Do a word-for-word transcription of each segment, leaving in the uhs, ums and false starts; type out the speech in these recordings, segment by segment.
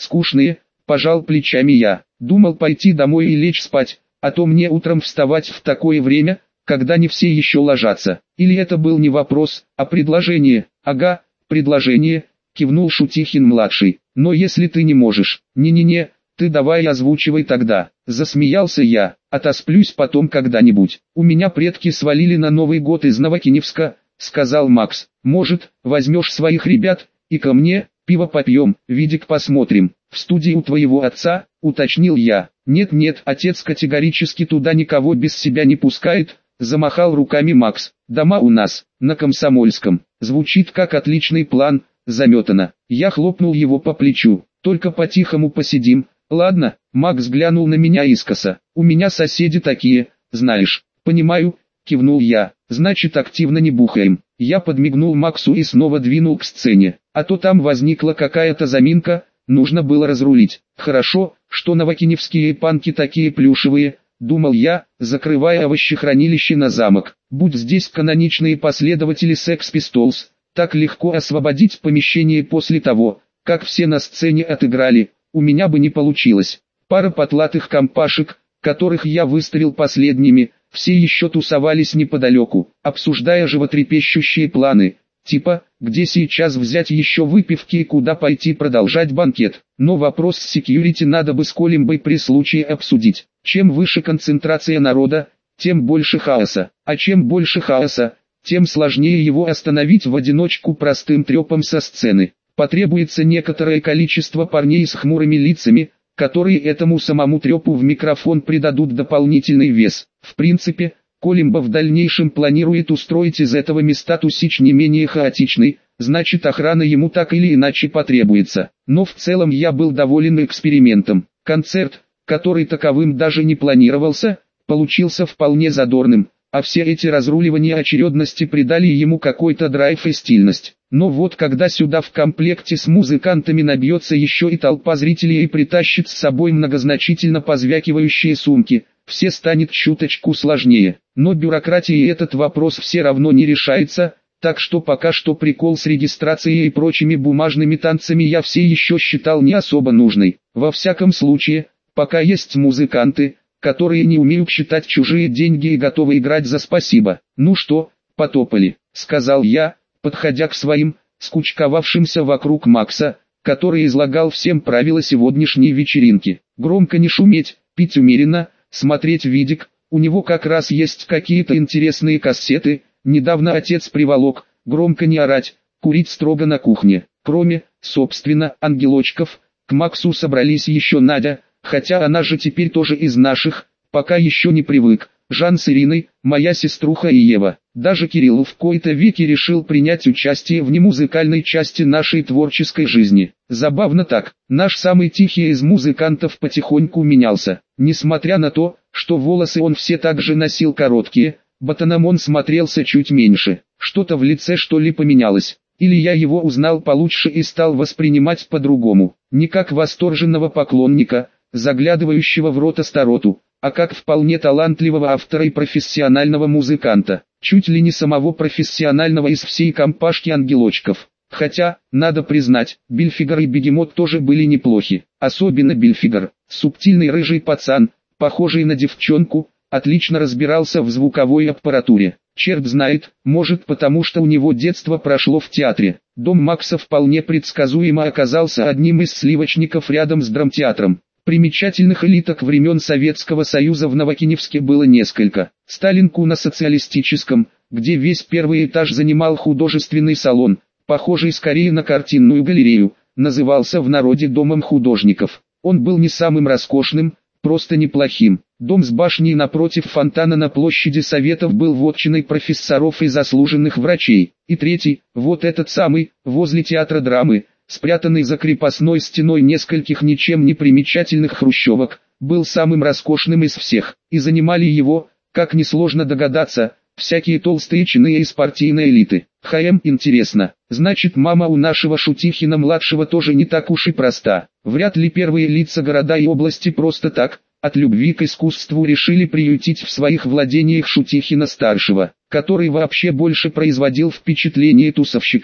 скучные, пожал плечами я. Думал пойти домой и лечь спать, а то мне утром вставать в такое время, когда не все еще ложатся. Или это был не вопрос, а предложение? Ага, предложение, кивнул Шутихин-младший. Но если ты не можешь, не-не-не, ты давай озвучивай тогда. Засмеялся я, отосплюсь потом когда-нибудь. У меня предки свалили на Новый год из Новокиневска, сказал Макс. Может, возьмешь своих ребят, и ко мне, пиво попьем, видик посмотрим. В студии у твоего отца, уточнил я. Нет-нет, отец категорически туда никого без себя не пускает, замахал руками Макс. Дома у нас, на Комсомольском. Звучит как отличный план, заметано. Я хлопнул его по плечу. Только по-тихому посидим. Ладно, Макс глянул на меня искоса. У меня соседи такие, знаешь. Понимаю, кивнул я. Значит, активно не бухаем. Я подмигнул Максу и снова двинул к сцене. А то там возникла какая-то заминка, нужно было разрулить. Хорошо, что новокиневские панки такие плюшевые, думал я, закрывая овощехранилище на замок. Будь здесь каноничные последователи Sex Pistols, так легко освободить помещение после того, как все на сцене отыграли, у меня бы не получилось. Пара потлатых компашек, которых я выставил последними, все еще тусовались неподалеку, обсуждая животрепещущие планы, типа, где сейчас взять еще выпивки и куда пойти продолжать банкет. Но вопрос с секьюрити надо бы с Колимбой при случае обсудить. Чем выше концентрация народа, тем больше хаоса, а чем больше хаоса, тем сложнее его остановить в одиночку простым трепом со сцены. Потребуется некоторое количество парней с хмурыми лицами, которые этому самому трепу в микрофон придадут дополнительный вес. В принципе, Колимба в дальнейшем планирует устроить из этого места тусич не менее хаотичный, значит охрана ему так или иначе потребуется. Но в целом я был доволен экспериментом. Концерт, который таковым даже не планировался, получился вполне задорным, а все эти разруливания очередности придали ему какой-то драйв и стильность. Но вот когда сюда в комплекте с музыкантами набьется еще и толпа зрителей и притащит с собой многозначительно позвякивающие сумки, все станет чуточку сложнее. Но бюрократией этот вопрос все равно не решается, так что пока что прикол с регистрацией и прочими бумажными танцами я все еще считал не особо нужной. Во всяком случае, пока есть музыканты, которые не умеют считать чужие деньги и готовы играть за спасибо. Ну что, потопали, сказал я, подходя к своим, скучковавшимся вокруг Макса, который излагал всем правила сегодняшней вечеринки. Громко не шуметь, пить умеренно, смотреть видик, у него как раз есть какие-то интересные кассеты, недавно отец приволок, громко не орать, курить строго на кухне. Кроме, собственно, ангелочков, к Максу собрались еще Надя, хотя она же теперь тоже из наших, пока еще не привык, Жан с Ириной, моя сеструха и Ева. Даже Кирилл в кои-то веки решил принять участие в немузыкальной части нашей творческой жизни. Забавно так, наш самый тихий из музыкантов потихоньку менялся. Несмотря на то, что волосы он все так же носил короткие, ботаном он смотрелся чуть меньше. Что-то в лице что ли поменялось. Или я его узнал получше и стал воспринимать по-другому. Не как восторженного поклонника, заглядывающего в рот Астароту, а как вполне талантливого автора и профессионального музыканта. Чуть ли не самого профессионального из всей компашки ангелочков. Хотя, надо признать, Бильфигер и Бегемот тоже были неплохи. Особенно Бильфигер, субтильный рыжий пацан, похожий на девчонку, отлично разбирался в звуковой аппаратуре. Черт знает, может потому что у него детство прошло в театре. Дом Макса вполне предсказуемо оказался одним из сливочников рядом с драмтеатром. Примечательных элиток времен Советского Союза в Новокиневске было несколько. Сталинку на Социалистическом, где весь первый этаж занимал художественный салон, похожий скорее на картинную галерею, назывался в народе домом художников. Он был не самым роскошным, просто неплохим. Дом с башней напротив фонтана на площади Советов был вотчиной профессоров и заслуженных врачей. И третий, вот этот самый, возле театра драмы, спрятанный за крепостной стеной нескольких ничем не примечательных хрущевок, был самым роскошным из всех, и занимали его, как несложно догадаться, всякие толстые чины из партийной элиты. Хм, интересно, значит мама у нашего Шутихина-младшего тоже не так уж и проста. Вряд ли первые лица города и области просто так, от любви к искусству решили приютить в своих владениях Шутихина-старшего, который вообще больше производил впечатление тусовщика,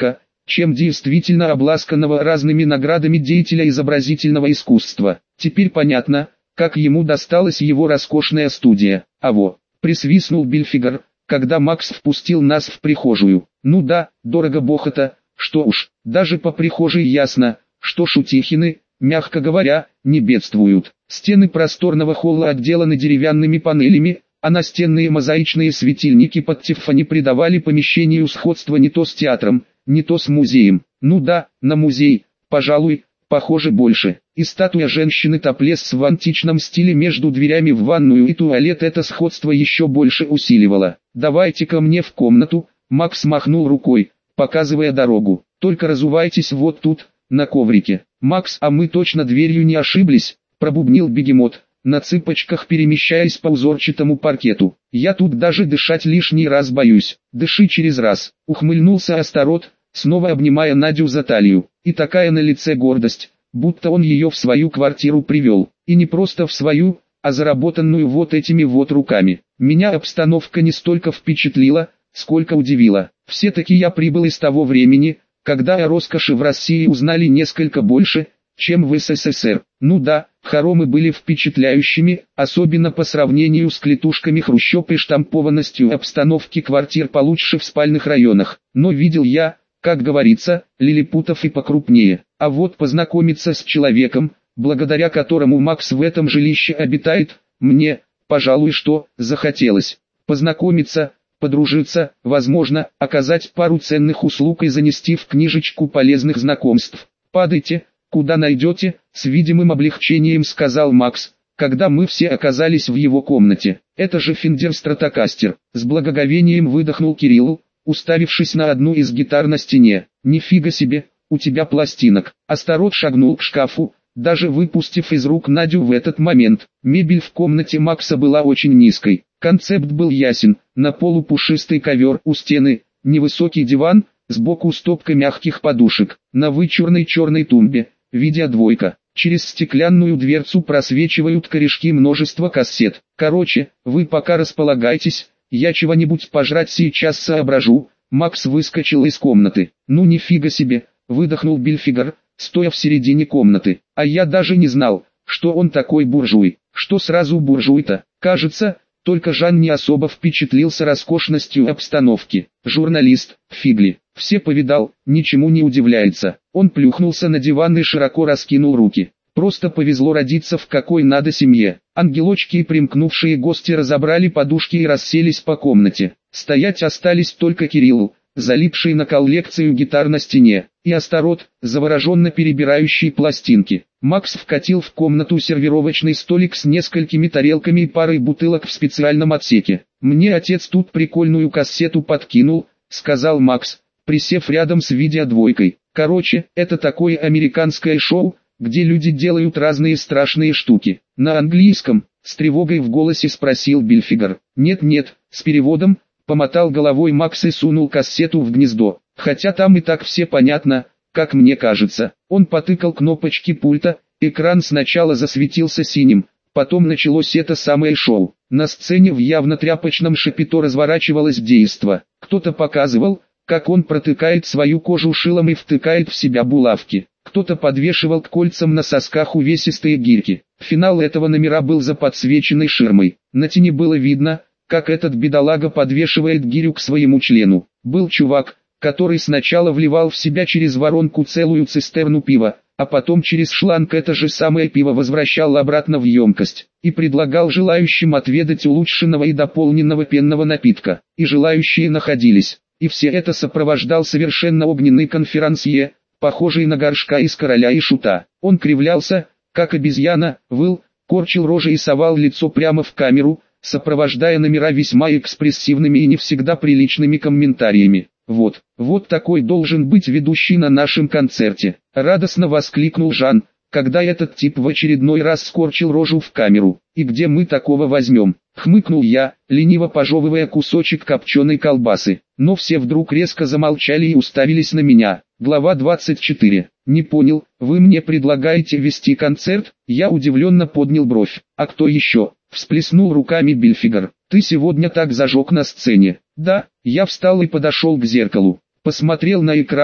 чем действительно обласканного разными наградами деятеля изобразительного искусства. Теперь понятно, как ему досталась его роскошная студия. «Аво!» — присвистнул Бильфигер, когда Макс впустил нас в прихожую. «Ну да, дорого бог-то, что уж, даже по прихожей ясно, что Шутихины, мягко говоря, не бедствуют. Стены просторного холла отделаны деревянными панелями, а настенные мозаичные светильники под Тиффани придавали помещению сходство не то с театром, не то с музеем. Ну да, на музей, пожалуй, похоже больше. И статуя женщины-топлес в античном стиле между дверями в ванную и туалет это сходство еще больше усиливало. «Давайте-ка мне в комнату», Макс махнул рукой, показывая дорогу. «Только разувайтесь вот тут, на коврике». «Макс, а мы точно дверью не ошиблись?» — пробубнил бегемот, на цыпочках перемещаясь по узорчатому паркету. «Я тут даже дышать лишний раз боюсь». «Дыши через раз», — ухмыльнулся Астарот, снова обнимая Надю за талию. И такая на лице гордость, будто он ее в свою квартиру привел. И не просто в свою, а заработанную вот этими вот руками. Меня обстановка не столько впечатлила, сколько удивила. Все-таки я прибыл из того времени, когда о роскоши в России узнали несколько больше, чем в СССР. Ну да, хоромы были впечатляющими, особенно по сравнению с клетушками хрущоб и штампованностью обстановки квартир получше в спальных районах. Но видел я, как говорится, лилипутов и покрупнее. А вот познакомиться с человеком, благодаря которому Макс в этом жилище обитает, мне, пожалуй, что, захотелось. Познакомиться, подружиться, возможно, оказать пару ценных услуг и занести в книжечку полезных знакомств. «Падайте, куда найдете», — с видимым облегчением сказал Макс, когда мы все оказались в его комнате. «Это же Fender Stratocaster», — с благоговением выдохнул Кирилл, уставившись на одну из гитар на стене. «Нифига себе, у тебя пластинок». Астарот шагнул к шкафу, даже выпустив из рук Надю в этот момент. Мебель в комнате Макса была очень низкой. Концепт был ясен: на полу пушистый ковер, у стены невысокий диван, сбоку стопка мягких подушек. На вычурной черной тумбе видеодвойка. Через стеклянную дверцу просвечивают корешки множества кассет. «Короче, вы пока располагайтесь, я чего-нибудь пожрать сейчас соображу». Макс выскочил из комнаты. «Ну нифига себе», — выдохнул Бильфигер, стоя в середине комнаты. «А я даже не знал, что он такой буржуй». «Что сразу буржуй-то?» Кажется, только Жан не особо впечатлился роскошностью обстановки. Журналист, фигли, все повидал, ничему не удивляется. Он плюхнулся на диван и широко раскинул руки. Просто повезло родиться в какой надо семье. Ангелочки и примкнувшие гости разобрали подушки и расселись по комнате. Стоять остались только Кирилл, залипший на коллекцию гитар на стене, и Астарот, завороженно перебирающий пластинки. Макс вкатил в комнату сервировочный столик с несколькими тарелками и парой бутылок в специальном отсеке. «Мне отец тут прикольную кассету подкинул», — сказал Макс, присев рядом с видеодвойкой. «Короче, это такое американское шоу, где люди делают разные страшные штуки». «На английском?» — с тревогой в голосе спросил Бильфигер. «Нет-нет, с переводом», — помотал головой Макс и сунул кассету в гнездо. «Хотя там и так все понятно, как мне кажется». Он потыкал кнопочки пульта, экран сначала засветился синим, потом началось это самое шоу. На сцене в явно тряпочном шапито разворачивалось действо. Кто-то показывал, как он протыкает свою кожу шилом и втыкает в себя булавки. Кто-то подвешивал к кольцам на сосках увесистые гирьки. Финал этого номера был за подсвеченной ширмой. На тени было видно, как этот бедолага подвешивает гирю к своему члену. Был чувак, который сначала вливал в себя через воронку целую цистерну пива, а потом через шланг это же самое пиво возвращал обратно в емкость, и предлагал желающим отведать улучшенного и дополненного пенного напитка. И желающие находились. И все это сопровождал совершенно огненный конферансье, похожий на горшка из Короля и Шута. Он кривлялся, как обезьяна, выл, корчил рожи и совал лицо прямо в камеру, сопровождая номера весьма экспрессивными и не всегда приличными комментариями. «Вот, вот такой должен быть ведущий на нашем концерте», — радостно воскликнул Жан, когда этот тип в очередной раз скорчил рожу в камеру. «И где мы такого возьмем?» — хмыкнул я, лениво пожевывая кусочек копченой колбасы. Но все вдруг резко замолчали и уставились на меня. Глава двадцать четыре. «Не понял, вы мне предлагаете вести концерт?» Я удивленно поднял бровь. «А кто еще?» — всплеснул руками Бильфигер. «Ты сегодня так зажег на сцене». «Да». Я встал и подошел к зеркалу. Посмотрел на экран,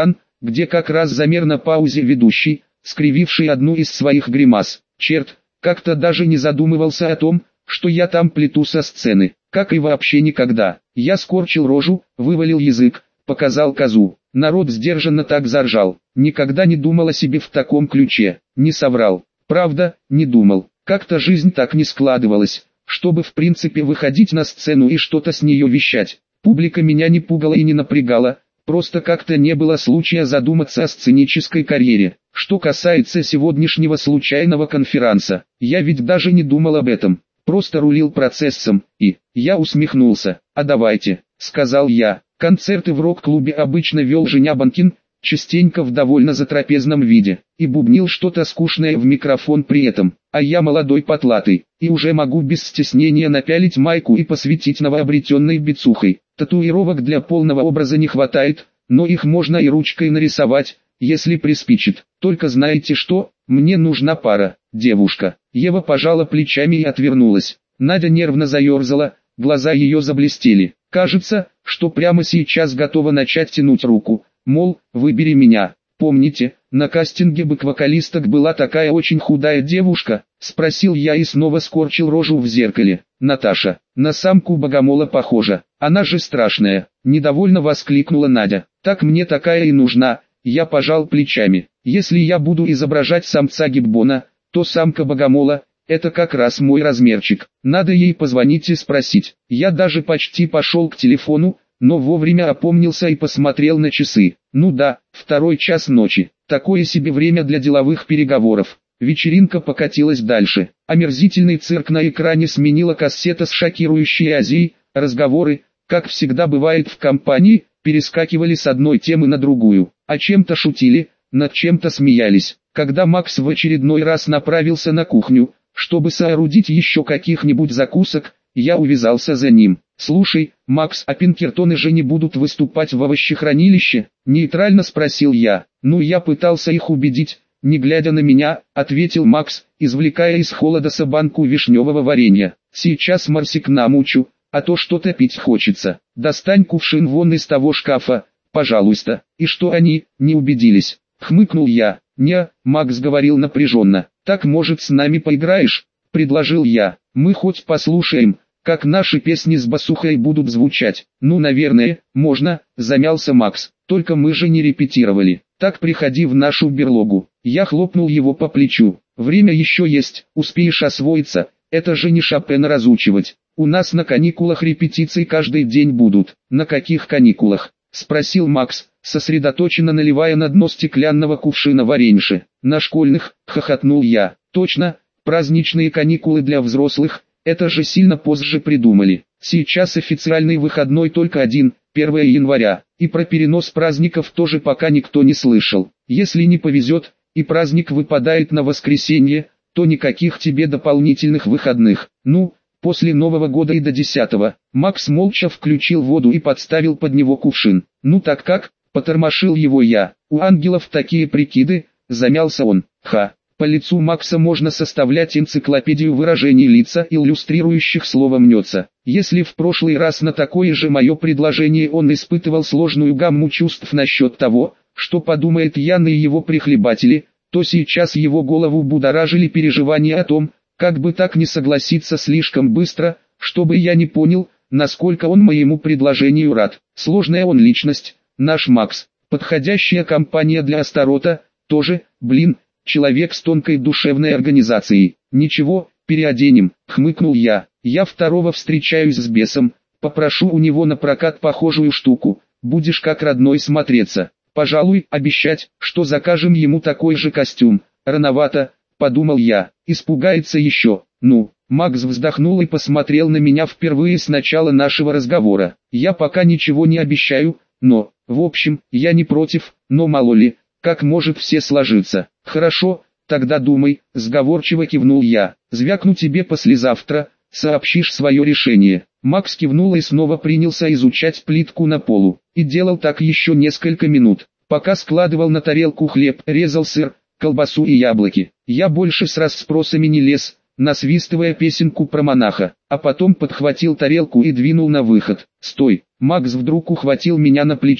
где как раз замер на паузе ведущий, скрививший одну из своих гримас. Черт, как-то даже не задумывался о том, что я там плету со сцены, как и вообще никогда. Я скорчил рожу, вывалил язык, показал козу. Народ сдержанно так заржал. Никогда не думал о себе в таком ключе. Не соврал. Правда, не думал. Как-то жизнь так не складывалась, чтобы в принципе выходить на сцену и что-то с нее вещать. Публика меня не пугала и не напрягала, просто как-то не было случая задуматься о сценической карьере. Что касается сегодняшнего случайного конферанса, я ведь даже не думал об этом, просто рулил процессом, и, я усмехнулся. «А давайте», — сказал я. Концерты в рок-клубе обычно вел Женя Банкин, частенько в довольно затрапезном виде, и бубнил что-то скучное в микрофон при этом, а я молодой потлатый, и уже могу без стеснения напялить майку и посветить новообретенной бицухой. Татуировок для полного образа не хватает, но их можно и ручкой нарисовать, если приспичит. Только знаете что, мне нужна пара, девушка. Ева пожала плечами и отвернулась. Надя нервно заерзала, глаза ее заблестели. Кажется, что прямо сейчас готова начать тянуть руку, мол, выбери меня. Помните, на кастинге бэк-вокалисток была такая очень худая девушка? Спросил я и снова скорчил рожу в зеркале. Наташа, на самку богомола похожа, она же страшная, недовольно воскликнула Надя. Так мне такая и нужна. Я пожал плечами. Если я буду изображать самца гиббона, то самка богомола — это как раз мой размерчик. Надо ей позвонить и спросить. Я даже почти пошел к телефону, но вовремя опомнился и посмотрел на часы. Ну да, второй час ночи. Такое себе время для деловых переговоров. Вечеринка покатилась дальше. Омерзительный цирк на экране сменила кассета с шокирующей Азией. Разговоры, как всегда бывает в компании, перескакивали с одной темы на другую. О чем-то шутили, над чем-то смеялись. Когда Макс в очередной раз направился на кухню, чтобы соорудить еще каких-нибудь закусок, я увязался за ним. «Слушай, Макс, а Пинкертоны же не будут выступать в овощехранилище?» — нейтрально спросил я. «Ну, я пытался их убедить, не глядя на меня», — ответил Макс, извлекая из холодца банку вишневого варенья. «Сейчас Марсик намучу, а то что-то пить хочется. Достань кувшин вон из того шкафа, пожалуйста». «И что они, не убедились?» — хмыкнул я. «Не», — Макс говорил напряженно. «Так, может, с нами поиграешь?» — предложил я. «Мы хоть послушаем, как наши песни с басухой будут звучать». «Ну, наверное, можно», — замялся Макс. «Только мы же не репетировали. Так приходи в нашу берлогу». Я хлопнул его по плечу. «Время еще есть, успеешь освоиться, это же не Шопена разучивать. У нас на каникулах репетиции каждый день будут». «На каких каникулах?» — спросил Макс, сосредоточенно наливая на дно стеклянного кувшина варенье. «На школьных», — хохотнул я. «Точно, праздничные каникулы для взрослых, это же сильно позже придумали. Сейчас официальный выходной только один, первое января, и про перенос праздников тоже пока никто не слышал. Если не повезет, и праздник выпадает на воскресенье, то никаких тебе дополнительных выходных. Ну, после Нового года и до десятого». Макс молча включил воду и подставил под него кувшин. «Ну так как?» — потормошил его я. «У ангелов такие прикиды», — замялся он. «Ха». По лицу Макса можно составлять энциклопедию выражений лица, иллюстрирующих слово «мнется». Если в прошлый раз на такое же мое предложение он испытывал сложную гамму чувств насчет того, что подумает Ян и его прихлебатели, то сейчас его голову будоражили переживания о том, как бы так не согласиться слишком быстро, чтобы я не понял, насколько он моему предложению рад. Сложная он личность, наш Макс. Подходящая компания для Астарота, тоже, блин, человек с тонкой душевной организацией. «Ничего, переоденем», — хмыкнул я. «Я второго встречаюсь с бесом, попрошу у него на прокат похожую штуку, будешь как родной смотреться. Пожалуй, обещать, что закажем ему такой же костюм, рановато», — подумал я. «Испугается еще». «Ну». Макс вздохнул и посмотрел на меня впервые с начала нашего разговора. «Я пока ничего не обещаю, но, в общем, я не против, но мало ли, как может все сложиться». «Хорошо, тогда думай», — сговорчиво кивнул я. «Звякну тебе послезавтра, сообщишь свое решение». Макс кивнул и снова принялся изучать плитку на полу. И делал так еще несколько минут, пока складывал на тарелку хлеб, резал сыр, колбасу и яблоки. Я больше с расспросами не лез, насвистывая песенку про монаха, а потом подхватил тарелку и двинул на выход. «Стой!» Макс вдруг ухватил меня на плечо.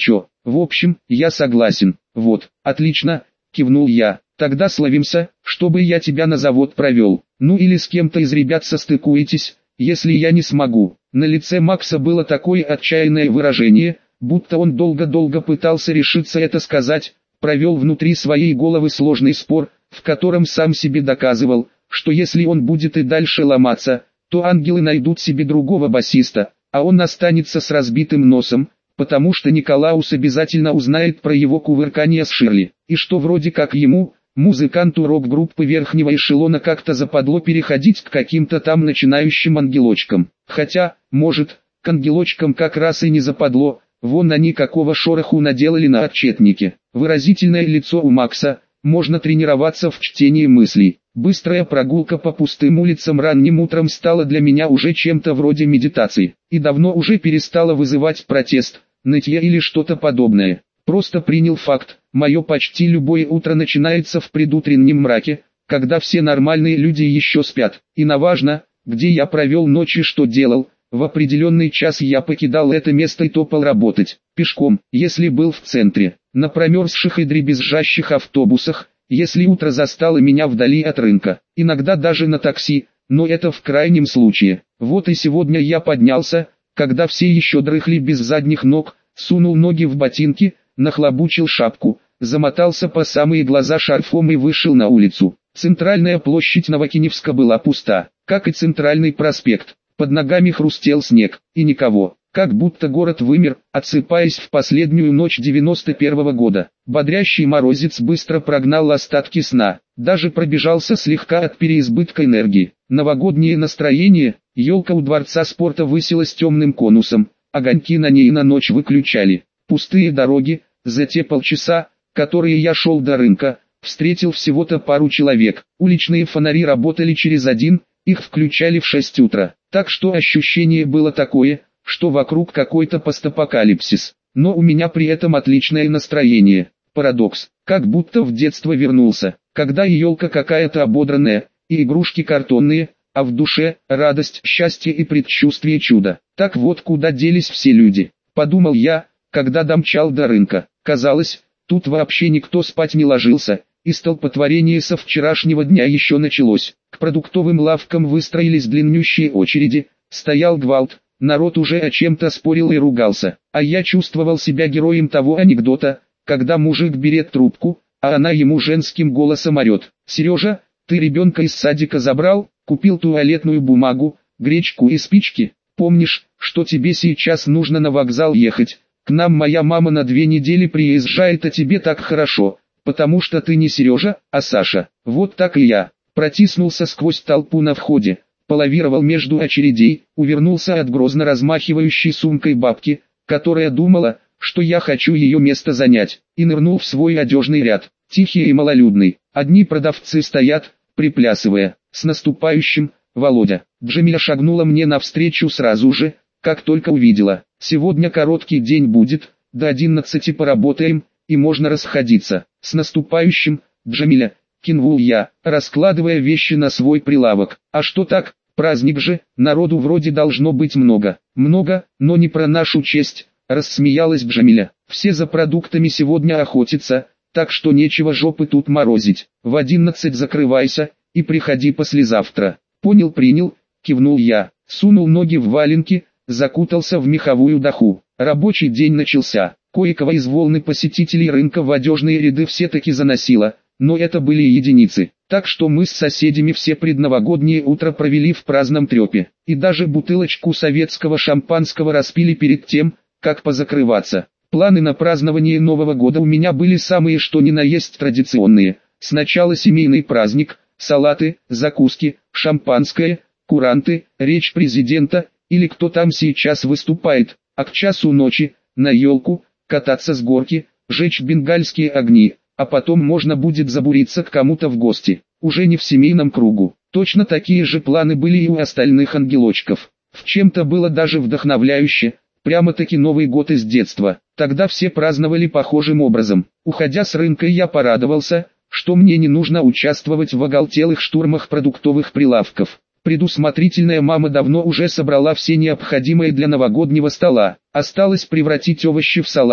В общем, я согласен. Вот, отлично, кивнул я. Тогда словимся, чтобы я тебя на завод провел. Ну или с кем-то из ребят состыкуетесь, если я не смогу. На лице Макса было такое отчаянное выражение, будто он долго-долго пытался решиться это сказать, провел внутри своей головы сложный спор, в котором сам себе доказывал, что если он будет и дальше ломаться, то ангелы найдут себе другого басиста, а он останется с разбитым носом, потому что Николаус обязательно узнает про его кувыркание с Ширли, и что вроде как ему, музыканту рок-группы верхнего эшелона, как-то западло переходить к каким-то там начинающим ангелочкам. Хотя, может, к ангелочкам как раз и не западло, вон они какого шороху наделали на отчетнике. Выразительное лицо у Макса, можно тренироваться в чтении мыслей. Быстрая прогулка по пустым улицам ранним утром стала для меня уже чем-то вроде медитации, и давно уже перестала вызывать протест, нытье или что-то подобное. Просто принял факт, мое почти любое утро начинается в предутреннем мраке, когда все нормальные люди еще спят. И наважно, где я провел ночь и что делал, в определенный час я покидал это место и топал работать, пешком, если был в центре, на промерзших и дребезжащих автобусах, если утро застало меня вдали от рынка, иногда даже на такси, но это в крайнем случае. Вот и сегодня я поднялся, когда все еще дрыхли без задних ног, сунул ноги в ботинки, нахлобучил шапку, замотался по самые глаза шарфом и вышел на улицу. Центральная площадь Новокиневска была пуста, как и центральный проспект. Под ногами хрустел снег, и никого, как будто город вымер, отсыпаясь в последнюю ночь девяносто первого года. Бодрящий морозец быстро прогнал остатки сна, даже пробежался слегка от переизбытка энергии. Новогоднее настроение, елка у дворца спорта высилась темным конусом, огоньки на ней на ночь выключали. Пустые дороги, за те полчаса, которые я шел до рынка, встретил всего-то пару человек. Уличные фонари работали через один, их включали в шесть утра. Так что ощущение было такое, что вокруг какой-то постапокалипсис. Но у меня при этом отличное настроение. Парадокс, как будто в детство вернулся, когда елка какая-то ободранная, и игрушки картонные, а в душе радость, счастье и предчувствие чуда. Так вот куда делись все люди, подумал я, когда домчал до рынка. Казалось, тут вообще никто спать не ложился, и столпотворение со вчерашнего дня еще началось. К продуктовым лавкам выстроились длиннющие очереди, стоял гвалт, народ уже о чем-то спорил и ругался, а я чувствовал себя героем того анекдота, когда мужик берет трубку, а она ему женским голосом орет: «Сережа, ты ребенка из садика забрал, купил туалетную бумагу, гречку и спички, помнишь, что тебе сейчас нужно на вокзал ехать, к нам моя мама на две недели приезжает, а тебе так хорошо, потому что ты не Сережа, а Саша». Вот так и я, протиснулся сквозь толпу на входе, полавировал между очередей, увернулся от грозно размахивающей сумкой бабки, которая думала, что я хочу ее место занять, и нырнул в свой одежный ряд, тихий и малолюдный. Одни продавцы стоят, приплясывая. «С наступающим, Володя!» Джамиля шагнула мне навстречу сразу же, как только увидела. «Сегодня короткий день будет, до одиннадцати поработаем, и можно расходиться. С наступающим, Джамиля!» Кинул я, раскладывая вещи на свой прилавок. «А что так? Праздник же, народу вроде должно быть много». «Много, но не про нашу честь», — рассмеялась Джамиля. «Все за продуктами сегодня охотятся, так что нечего жопы тут морозить. В одиннадцать закрывайся, и приходи послезавтра». «Понял, принял», — кивнул я, сунул ноги в валенки, закутался в меховую даху. Рабочий день начался. Кое-кого из волны посетителей рынка в одежные ряды все-таки заносило, но это были единицы. Так что мы с соседями все предновогоднее утро провели в праздном трепе, и даже бутылочку советского шампанского распили перед тем, как позакрываться. Планы на празднование Нового года у меня были самые что ни на есть традиционные. Сначала семейный праздник, салаты, закуски, шампанское, куранты, речь президента, или кто там сейчас выступает, а к часу ночи, на елку, кататься с горки, жечь бенгальские огни, а потом можно будет забуриться к кому-то в гости, уже не в семейном кругу. Точно такие же планы были и у остальных ангелочков. В чем-то было даже вдохновляюще, прямо-таки Новый год из детства. Тогда все праздновали похожим образом. Уходя с рынка, я порадовался, что мне не нужно участвовать в оголтелых штурмах продуктовых прилавков. Предусмотрительная мама давно уже собрала все необходимое для новогоднего стола. Осталось превратить овощи в салаты,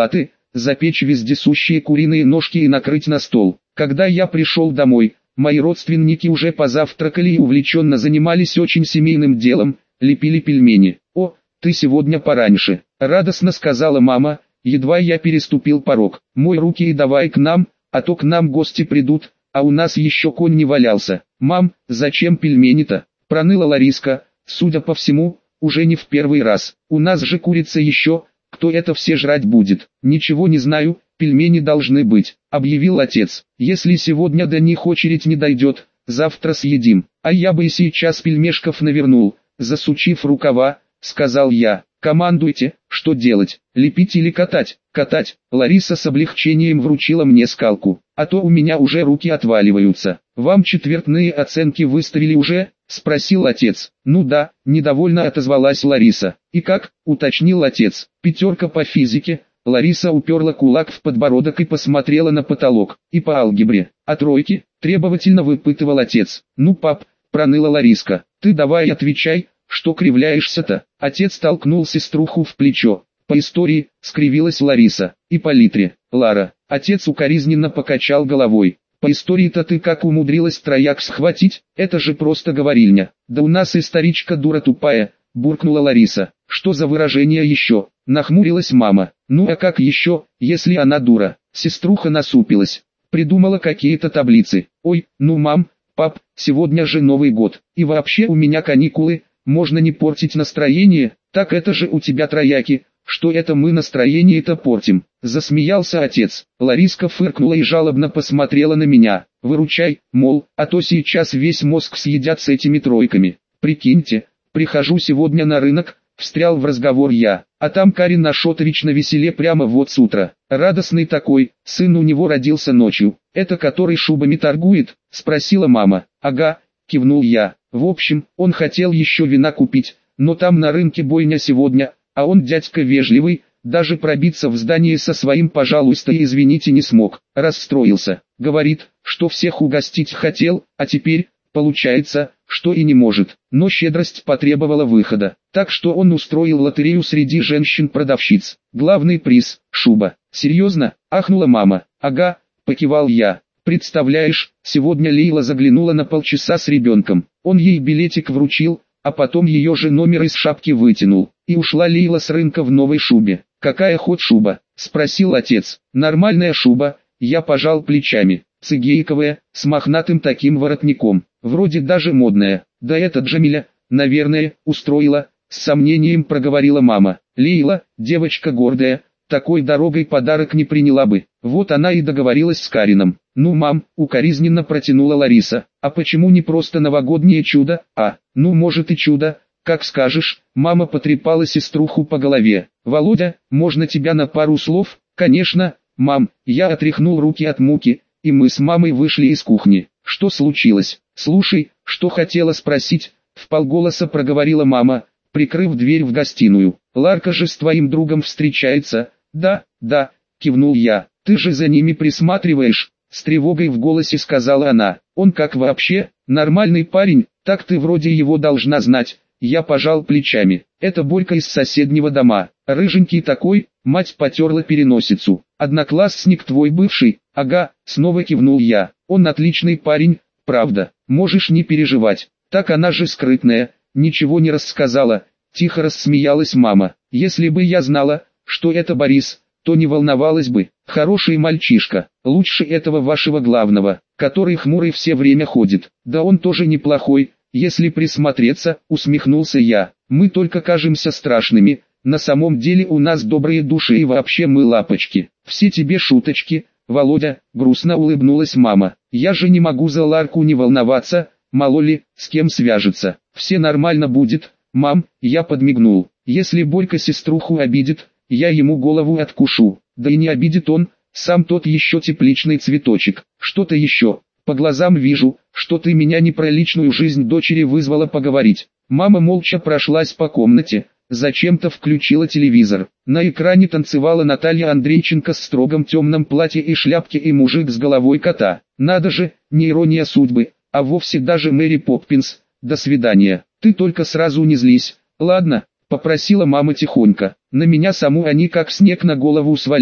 запечь вездесущие куриные ножки и накрыть на стол. Когда я пришел домой, мои родственники уже позавтракали и увлеченно занимались очень семейным делом, лепили пельмени. «О, ты сегодня пораньше», — радостно сказала мама, едва я переступил порог. «Мой руки и давай к нам, а то к нам гости придут, а у нас еще конь не валялся». «Мам, зачем пельмени-то?» — проныла Лариска, судя по всему, уже не в первый раз. «У нас же курица еще, кто это все жрать будет?» «Ничего не знаю, пельмени должны быть», — объявил отец. «Если сегодня до них очередь не дойдет, завтра съедим». «А я бы и сейчас пельмешков навернул», — засучив рукава, сказал я. «Командуйте, что делать, лепить или катать?» «Катать». Лариса с облегчением вручила мне скалку. «А то у меня уже руки отваливаются». «Вам четвертные оценки выставили уже?» — спросил отец. «Ну да», — недовольно отозвалась Лариса. «И как?» — уточнил отец. «Пятерка по физике». Лариса уперла кулак в подбородок и посмотрела на потолок. «И по алгебре?» «А тройки?» — требовательно выпытывал отец. «Ну, пап», — проныла Лариска, — «ты давай отвечай, что кривляешься-то?» Отец толкнул сеструху в плечо. «По истории», — скривилась Лариса. «И по литре, Лара». Отец укоризненно покачал головой. «По истории-то ты как умудрилась трояк схватить? Это же просто говорильня». «Да у нас историчка дура тупая», — буркнула Лариса. «Что за выражение еще?» — нахмурилась мама. «Ну а как еще, если она дура?» Сеструха насупилась. Придумала какие-то таблицы. «Ой, ну мам, пап, сегодня же Новый год, и вообще у меня каникулы, можно не портить настроение, так это же у тебя трояки, что это мы настроение-то портим?» Засмеялся отец. Лариска фыркнула и жалобно посмотрела на меня. «Выручай, мол, а то сейчас весь мозг съедят с этими тройками. Прикиньте, прихожу сегодня на рынок», — встрял в разговор я, «а там Карин Ашотович навеселе прямо вот с утра. Радостный такой, сын у него родился ночью». «Это который шубами торгует?» — спросила мама. «Ага», — кивнул я. «В общем, он хотел еще вина купить, но там на рынке бойня сегодня, а он дядька вежливый, даже пробиться в здание со своим «пожалуйста» и «извините» не смог, расстроился. Говорит, что всех угостить хотел, а теперь, получается, что и не может. Но щедрость потребовала выхода, так что он устроил лотерею среди женщин-продавщиц. Главный приз – шуба. «Серьезно?» – ахнула мама. «Ага», – покивал я. «Представляешь, сегодня Лейла заглянула на полчаса с ребенком. Он ей билетик вручил, а потом ее же номер из шапки вытянул. И ушла Лейла с рынка в новой шубе». «Какая хоть шуба?» – спросил отец. «Нормальная шуба», – я пожал плечами. «Цигейковая, с мохнатым таким воротником. Вроде даже модная». «Да это Джамиля, наверное, устроила», – с сомнением проговорила мама. «Лейла, девочка гордая, такой дорогой подарок не приняла бы». Вот она и договорилась с Карином. «Ну, мам», — укоризненно протянула Лариса, — «а почему не просто новогоднее чудо, а, ну может и чудо, как скажешь». Мама потрепала сеструху по голове. «Володя, можно тебя на пару слов?» «Конечно, мам». Я отряхнул руки от муки, и мы с мамой вышли из кухни. «Что случилось?» «Слушай, что хотела спросить?» — вполголоса проговорила мама, прикрыв дверь в гостиную. «Ларка же с твоим другом встречается?» «Да, да», — кивнул я. «Ты же за ними присматриваешь?» С тревогой в голосе сказала она. «Он как вообще? Нормальный парень, так ты вроде его должна знать». Я пожал плечами. «Это Борька из соседнего дома. Рыженький такой», мать потерла переносицу. «Одноклассник твой бывший?» «Ага», снова кивнул я. «Он отличный парень, правда, можешь не переживать». «Так она же скрытная, ничего не рассказала», тихо рассмеялась мама. «Если бы я знала, что это Борис, то не волновалась бы. Хороший мальчишка, лучше этого вашего главного, который хмурый все время ходит». «Да он тоже неплохой, если присмотреться», усмехнулся я. «Мы только кажемся страшными, на самом деле у нас добрые души и вообще мы лапочки». «Все тебе шуточки, Володя», грустно улыбнулась мама. «Я же не могу за Ларку не волноваться, мало ли, с кем свяжется. Все нормально будет, мам», я подмигнул. «Если Борька сеструху обидит, я ему голову откушу». «Да и не обидит он, сам тот еще тепличный цветочек». «Что-то еще, по глазам вижу, что ты меня не про личную жизнь дочери вызвала поговорить». Мама молча прошлась по комнате, зачем-то включила телевизор. На экране танцевала Наталья Андрейченко в строгом темном платье и шляпке и мужик с головой кота. Надо же, не ирония судьбы, а вовсе даже Мэри Поппинс. «До свидания, ты только сразу не злись, ладно?» — попросила мама тихонько. На меня саму они как снег на голову свалились.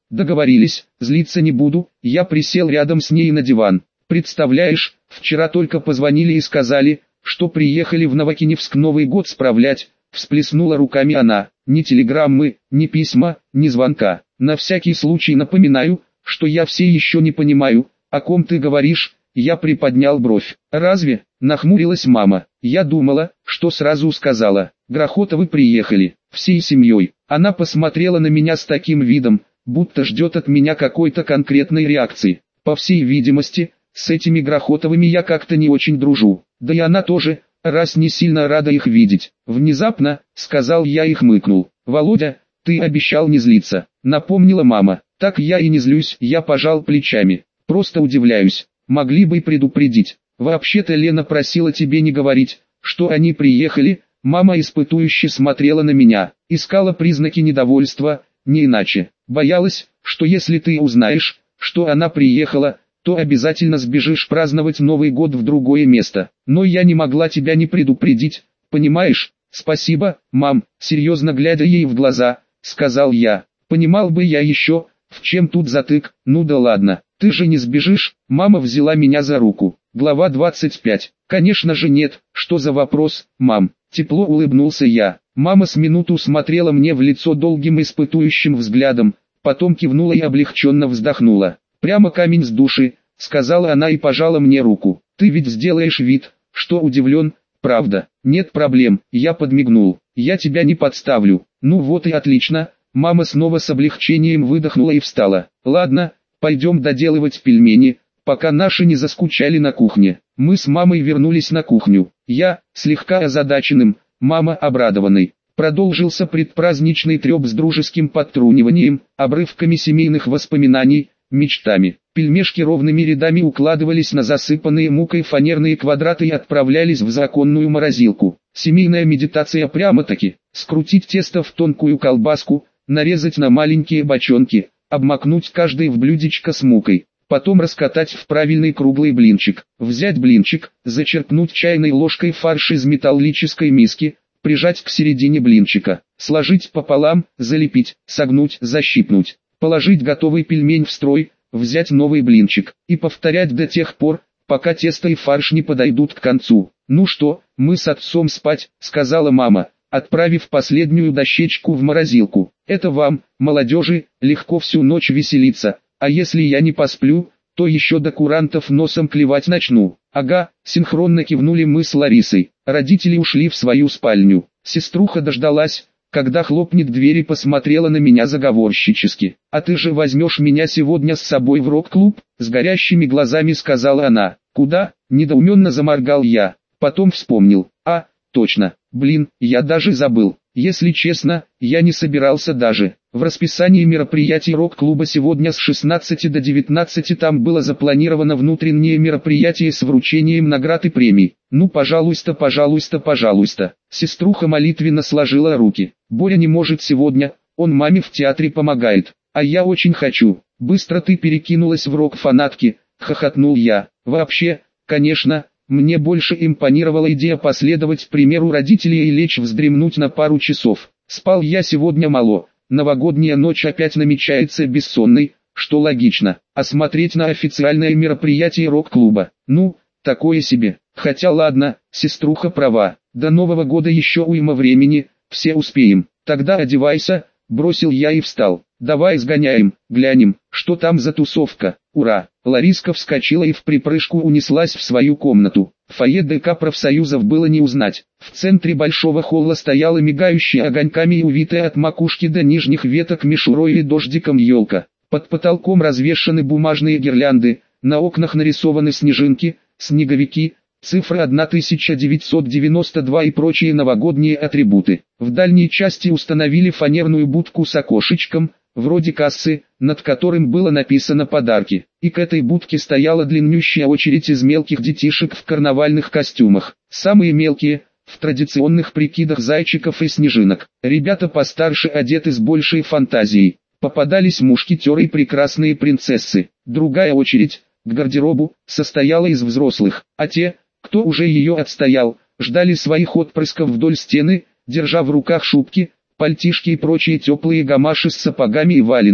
Договорились, злиться не буду. Я присел рядом с ней на диван. Представляешь, вчера только позвонили и сказали, что приехали в Новокиневск Новый год справлять. Всплеснула руками она. Ни телеграммы, ни письма, ни звонка. На всякий случай напоминаю, что я все еще не понимаю, о ком ты говоришь. Я приподнял бровь. Разве? Нахмурилась мама. Я думала, что сразу сказала. Грохотовы приехали, всей семьей. Она посмотрела на меня с таким видом, будто ждет от меня какой-то конкретной реакции. По всей видимости, с этими Грохотовыми я как-то не очень дружу. Да и она тоже, раз не сильно рада их видеть. Внезапно, сказал я и хмыкнул. Володя, ты обещал не злиться, напомнила мама. Так я и не злюсь, я пожал плечами. Просто удивляюсь. Могли бы предупредить. Вообще-то Лена просила тебе не говорить, что они приехали. Мама испытующе смотрела на меня, искала признаки недовольства, не иначе. Боялась, что если ты узнаешь, что она приехала, то обязательно сбежишь праздновать Новый год в другое место. Но я не могла тебя не предупредить, понимаешь? Спасибо, мам, серьезно глядя ей в глаза, сказал я. Понимал бы я еще, в чем тут затык. Ну да ладно, ты же не сбежишь. Мама взяла меня за руку. Глава двадцать пять. Конечно же нет, что за вопрос, мам? Тепло улыбнулся я. Мама с минуту смотрела мне в лицо долгим испытующим взглядом, потом кивнула и облегченно вздохнула. Прямо камень с души, сказала она и пожала мне руку. Ты ведь сделаешь вид, что удивлен, правда? Нет проблем, я подмигнул. Я тебя не подставлю. Ну вот и отлично. Мама снова с облегчением выдохнула и встала. Ладно, пойдем доделывать пельмени, пока наши не заскучали на кухне. Мы с мамой вернулись на кухню. Я, слегка озадаченным, мама обрадованной. Продолжился предпраздничный треп с дружеским подтруниванием, обрывками семейных воспоминаний, мечтами. Пельмешки ровными рядами укладывались на засыпанные мукой фанерные квадраты и отправлялись в законную морозилку. Семейная медитация прямо-таки. Скрутить тесто в тонкую колбаску, нарезать на маленькие бочонки, обмакнуть каждый в блюдечко с мукой. Потом раскатать в правильный круглый блинчик. Взять блинчик, зачерпнуть чайной ложкой фарш из металлической миски, прижать к середине блинчика, сложить пополам, залепить, согнуть, защипнуть. Положить готовый пельмень в строй, взять новый блинчик и повторять до тех пор, пока тесто и фарш не подойдут к концу. «Ну что, мы с отцом спать», — сказала мама, отправив последнюю дощечку в морозилку. «Это вам, молодежи, легко всю ночь веселиться, а если я не посплю, то еще до курантов носом клевать начну». «Ага», — синхронно кивнули мы с Ларисой. Родители ушли в свою спальню. Сеструха дождалась, когда хлопнет дверь и посмотрела на меня заговорщически. «А ты же возьмешь меня сегодня с собой в рок-клуб?» С горящими глазами сказала она. «Куда?» – недоуменно заморгал я. Потом вспомнил. «А, точно, блин, я даже забыл. Если честно, я не собирался даже. В расписании мероприятий рок-клуба сегодня с шестнадцати до девятнадцати там было запланировано внутреннее мероприятие с вручением наград и премий. Ну пожалуйста, пожалуйста, пожалуйста». Сеструха молитвенно сложила руки. «Боря не может сегодня, он маме в театре помогает. А я очень хочу». «Быстро ты перекинулась в рок-фанатки», — хохотнул я. «Вообще, конечно, мне больше импонировала идея последовать примеру родителей и лечь вздремнуть на пару часов. Спал я сегодня мало, новогодняя ночь опять намечается бессонной, что логично, а смотреть на официальное мероприятие рок-клуба, ну, такое себе. Хотя ладно, сеструха права, до Нового года еще уйма времени, все успеем. Тогда одевайся», — бросил я и встал. «Давай сгоняем, глянем, что там за тусовка, ура!» Лариска вскочила и в припрыжку унеслась в свою комнату. Фойе ДК профсоюзов было не узнать. В центре большого холла стояла мигающая огоньками и увитая от макушки до нижних веток мишурой и дождиком елка. Под потолком развешаны бумажные гирлянды, на окнах нарисованы снежинки, снеговики, цифра тысяча девятьсот девяносто два и прочие новогодние атрибуты. В дальней части установили фанерную будку с окошечком, вроде кассы, над которым было написано «подарки». И к этой будке стояла длиннющая очередь из мелких детишек в карнавальных костюмах. Самые мелкие, в традиционных прикидах зайчиков и снежинок. Ребята постарше одеты с большей фантазией. Попадались мушкетеры и прекрасные принцессы. Другая очередь, к гардеробу, состояла из взрослых, а те, кто уже ее отстоял, ждали своих отпрысков вдоль стены, держа в руках шубки, пальтишки и прочие теплые гамаши с сапогами и валенками.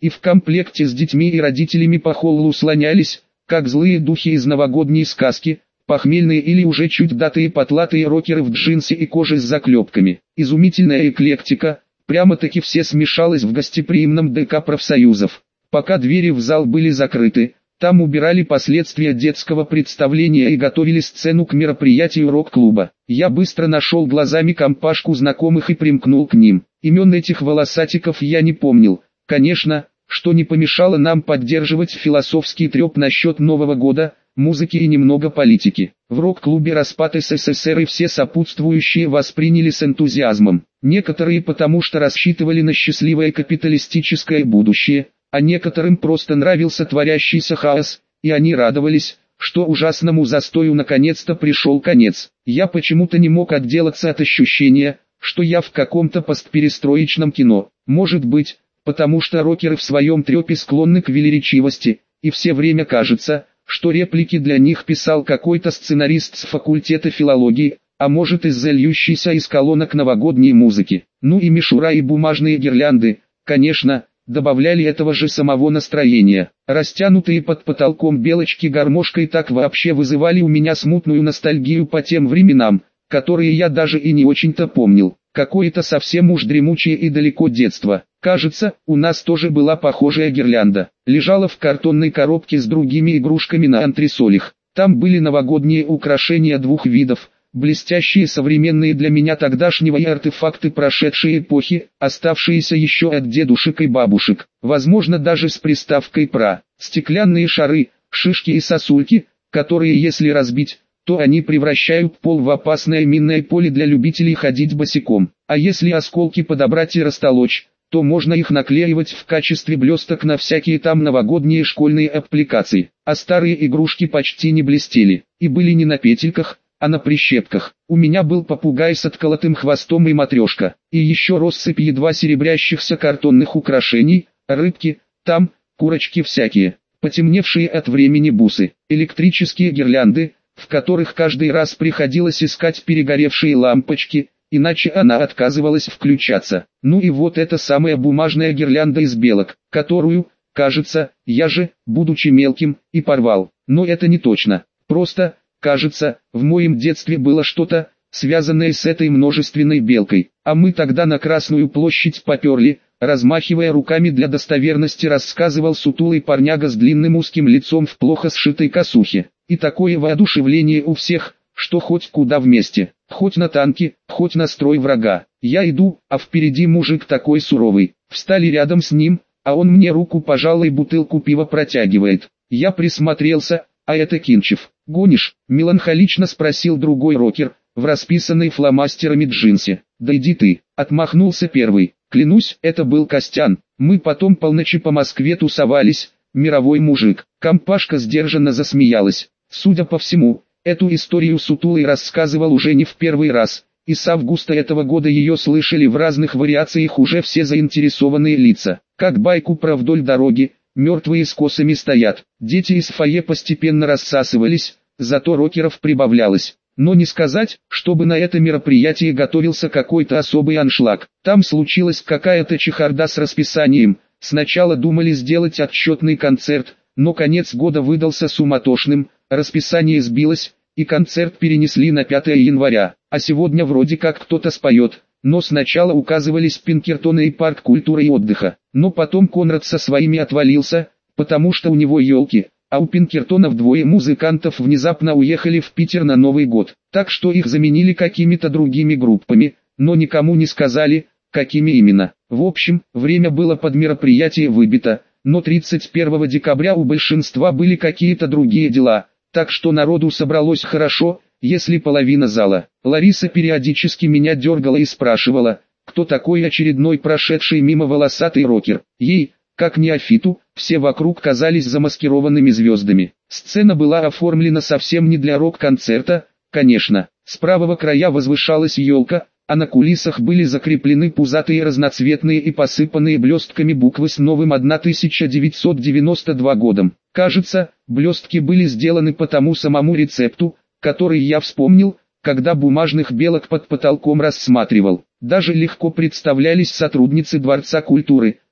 и в комплекте с детьми и родителями по холлу слонялись, как злые духи из новогодней сказки, похмельные или уже чуть датые потлатые рокеры в джинсе и коже с заклепками. Изумительная эклектика, прямо-таки все смешалось в гостеприимном ДК профсоюзов. Пока двери в зал были закрыты, там убирали последствия детского представления и готовили сцену к мероприятию рок-клуба. Я быстро нашел глазами компашку знакомых и примкнул к ним. Имен этих волосатиков я не помнил, конечно, что не помешало нам поддерживать философский треп насчет Нового года, музыки и немного политики. В рок-клубе распад СССР и все сопутствующие восприняли с энтузиазмом. Некоторые потому что рассчитывали на счастливое капиталистическое будущее, а некоторым просто нравился творящийся хаос, и они радовались, что ужасному застою наконец-то пришел конец. Я почему-то не мог отделаться от ощущения, что я в каком-то постперестроечном кино. Может быть, потому что рокеры в своем трепе склонны к велеречивости, и все время кажется, что реплики для них писал какой-то сценарист с факультета филологии, а может из-за льющейся из колонок новогодней музыки. Ну и мишура и бумажные гирлянды, конечно, добавляли этого же самого настроения. Растянутые под потолком белочки гармошкой так вообще вызывали у меня смутную ностальгию по тем временам, которые я даже и не очень-то помнил. Какое-то совсем уж дремучее и далеко детство. Кажется, у нас тоже была похожая гирлянда. Лежала в картонной коробке с другими игрушками на антресолях. Там были новогодние украшения двух видов, блестящие современные для меня тогдашнего и артефакты прошедшей эпохи, оставшиеся еще от дедушек и бабушек, возможно даже с приставкой «пра». Стеклянные шары, шишки и сосульки, которые если разбить, то они превращают пол в опасное минное поле для любителей ходить босиком. А если осколки подобрать и растолочь, то можно их наклеивать в качестве блесток на всякие там новогодние школьные аппликации. А старые игрушки почти не блестели, и были не на петельках, а на прищепках. У меня был попугай с отколотым хвостом и матрешка, и еще россыпь едва серебрящихся картонных украшений, рыбки, там, курочки всякие, потемневшие от времени бусы, электрические гирлянды, в которых каждый раз приходилось искать перегоревшие лампочки, иначе она отказывалась включаться. Ну и вот эта самая бумажная гирлянда из белок, которую, кажется, я же, будучи мелким, и порвал. Но это не точно, просто, кажется, в моем детстве было что-то, связанное с этой множественной белкой, а мы тогда на Красную площадь поперли, размахивая руками для достоверности, рассказывал сутулый парняга с длинным узким лицом в плохо сшитой косухе. И такое воодушевление у всех, что хоть куда вместе, хоть на танки, хоть на строй врага. Я иду, а впереди мужик такой суровый. Встали рядом с ним, а он мне руку пожал и бутылку пива протягивает. Я присмотрелся, а это Кинчев. «Гонишь?» – меланхолично спросил другой рокер, в расписанной фломастерами джинсе. «Да иди ты», – отмахнулся первый. «Клянусь, это был Костян. Мы потом полночи по Москве тусовались, мировой мужик». Компашка сдержанно засмеялась. Судя по всему, эту историю сутулый рассказывал уже не в первый раз, и с августа этого года ее слышали в разных вариациях уже все заинтересованные лица. Как байку про вдоль дороги, мертвые с косами стоят. Дети из фойе постепенно рассасывались, зато рокеров прибавлялось. Но не сказать, чтобы на это мероприятие готовился какой-то особый аншлаг. Там случилась какая-то чехарда с расписанием. Сначала думали сделать отчетный концерт, но конец года выдался суматошным, расписание сбилось, и концерт перенесли на пятое января, а сегодня вроде как кто-то споет, но сначала указывались Пинкертон и парк культуры и отдыха, но потом Конрад со своими отвалился, потому что у него елки, а у Пинкертонов двое музыкантов внезапно уехали в Питер на Новый год, так что их заменили какими-то другими группами, но никому не сказали, какими именно. В общем, время было под мероприятие выбито, но тридцать первого декабря у большинства были какие-то другие дела, так что народу собралось хорошо, если половина зала. Лариса периодически меня дергала и спрашивала, кто такой очередной прошедший мимо волосатый рокер. Ей, как неофиту, все вокруг казались замаскированными звездами. Сцена была оформлена совсем не для рок-концерта, конечно. С правого края возвышалась елка, а на кулисах были закреплены пузатые разноцветные и посыпанные блестками буквы с новым тысяча девятьсот девяносто два годом. Кажется, блестки были сделаны по тому самому рецепту, который я вспомнил, когда бумажных белок под потолком рассматривал. Даже легко представлялись сотрудницы Дворца культуры,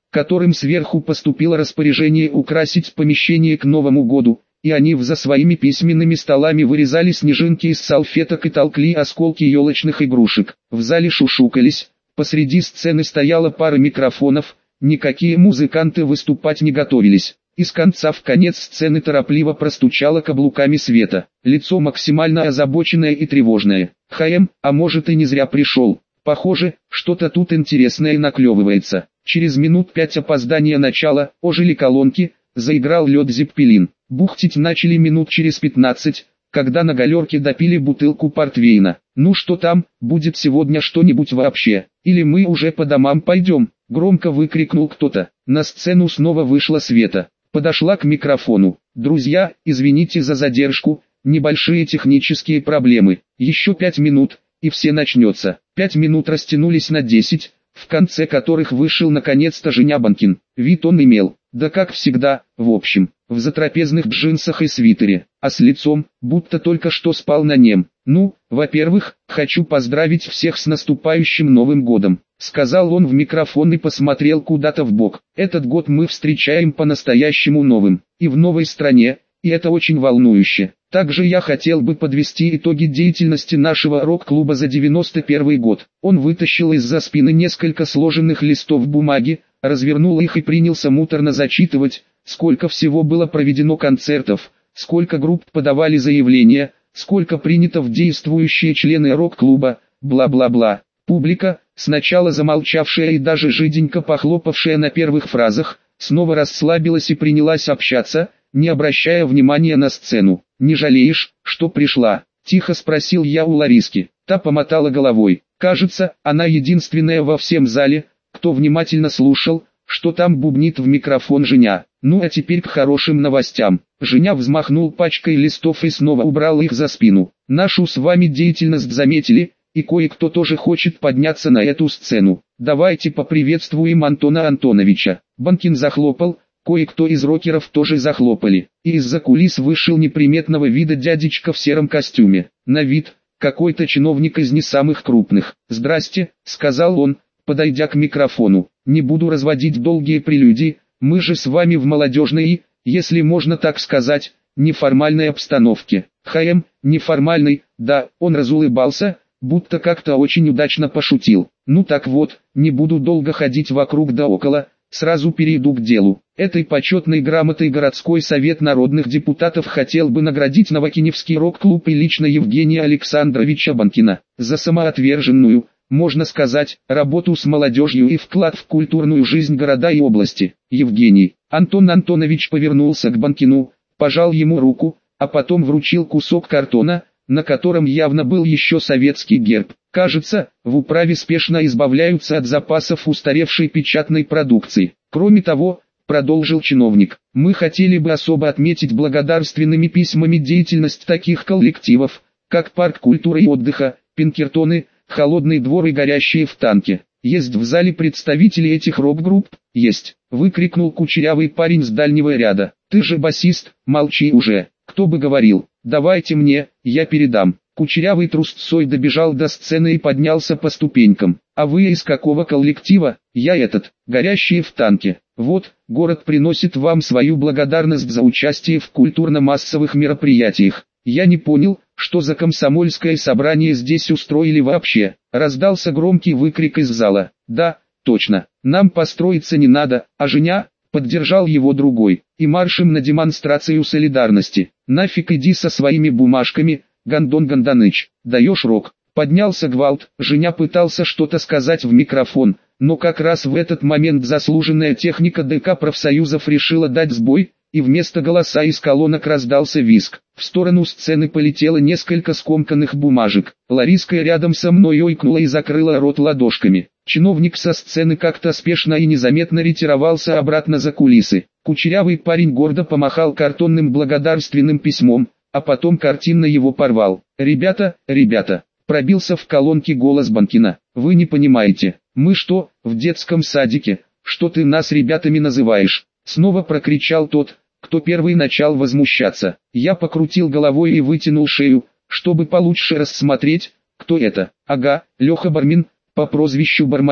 которым сверху поступило распоряжение украсить помещение к Новому году, и они за своими письменными столами вырезали снежинки из салфеток и толкли осколки елочных игрушек. В зале шушукались, посреди сцены стояла пара микрофонов, никакие музыканты выступать не готовились. Из конца в конец сцены торопливо простучало каблуками Света, лицо максимально озабоченное и тревожное. «ХМ, а может и не зря пришел. Похоже, что-то тут интересное наклевывается». Через минут пять опоздания начала, ожили колонки, заиграл лед Зеппелин. Бухтить начали минут через пятнадцать, когда на галерке допили бутылку портвейна. «Ну что там, будет сегодня что-нибудь вообще? Или мы уже по домам пойдем?» — громко выкрикнул кто-то. На сцену снова вышла Света. Подошла к микрофону. «Друзья, извините за задержку, небольшие технические проблемы. Еще пять минут, и все начнется». Пять минут растянулись на десять, в конце которых вышел наконец-то Женя Банкин. Вид он имел, да как всегда, в общем, в затрапезных джинсах и свитере, а с лицом, будто только что спал на нем. «Ну, во-первых, хочу поздравить всех с наступающим Новым годом», — сказал он в микрофон и посмотрел куда-то в бок. «Этот год мы встречаем по-настоящему новым, и в новой стране, и это очень волнующе. Также я хотел бы подвести итоги деятельности нашего рок-клуба за девяносто первый год». Он вытащил из-за спины несколько сложенных листов бумаги, развернул их и принялся муторно зачитывать, сколько всего было проведено концертов, сколько групп подавали заявления, сколько принято в действующие члены рок-клуба, бла-бла-бла. Публика, сначала замолчавшая и даже жиденько похлопавшая на первых фразах, снова расслабилась и принялась общаться, не обращая внимания на сцену. «Не жалеешь, что пришла?» – тихо спросил я у Лариски. Та помотала головой. Кажется, она единственная во всем зале, кто внимательно слушал, что там бубнит в микрофон Женя. «Ну а теперь к хорошим новостям». Женя взмахнул пачкой листов и снова убрал их за спину. «Нашу с вами деятельность заметили, и кое-кто тоже хочет подняться на эту сцену. Давайте поприветствуем Антона Антоновича». Банкин захлопал, кое-кто из рокеров тоже захлопали. И из-за кулис вышел неприметного вида дядечка в сером костюме. На вид, какой-то чиновник из не самых крупных. «Здрасте», — сказал он, подойдя к микрофону. «Не буду разводить долгие прелюдии, мы же с вами в молодежной и, если можно так сказать, неформальной обстановке». «ХМ, неформальной», да, он разулыбался, будто как-то очень удачно пошутил. «Ну так вот, не буду долго ходить вокруг да около, сразу перейду к делу. Этой почетной грамотой городской совет народных депутатов хотел бы наградить Новокиневский рок-клуб и лично Евгения Александровича Банкина за самоотверженную, можно сказать, работу с молодежью и вклад в культурную жизнь города и области». Евгений. Антон Антонович повернулся к Банкину, пожал ему руку, а потом вручил кусок картона, на котором явно был еще советский герб. «Кажется, в управе спешно избавляются от запасов устаревшей печатной продукции. Кроме того, — продолжил чиновник, — мы хотели бы особо отметить благодарственными письмами деятельность таких коллективов, как Парк культуры и отдыха, Пинкертоны, Холодный двор и Горящие в танке. Есть в зале представители этих рок-групп?» «Есть», — выкрикнул кучерявый парень с дальнего ряда. «Ты же басист, молчи уже. Кто бы говорил. Давайте мне, я передам». Кучерявый трусцой добежал до сцены и поднялся по ступенькам. «А вы из какого коллектива?» «Я этот, Горящие в танке. Вот, город приносит вам свою благодарность за участие в культурно-массовых мероприятиях. Я не понял, что за комсомольское собрание здесь устроили вообще». Раздался громкий выкрик из зала. «Да, точно, нам построиться не надо, а Женя», — поддержал его другой, — «и маршем на демонстрацию солидарности. Нафиг иди со своими бумажками, Гандон Ганданыч, даешь рок». Поднялся гвалт, Женя пытался что-то сказать в микрофон, но как раз в этот момент заслуженная техника ДК профсоюзов решила дать сбой, и вместо голоса из колонок раздался визг. В сторону сцены полетело несколько скомканных бумажек. Лариска рядом со мной ойкнула и закрыла рот ладошками. Чиновник со сцены как-то спешно и незаметно ретировался обратно за кулисы. Кучерявый парень гордо помахал картонным благодарственным письмом, а потом картинно его порвал. «Ребята, ребята!» Пробился в колонке голос Банкина. «Вы не понимаете, мы что, в детском садике? Что ты нас ребятами называешь?» Снова прокричал тот, кто первый начал возмущаться. Я покрутил головой и вытянул шею, чтобы получше рассмотреть, кто это. «Ага, Леха Бармин, по прозвищу Бармалей.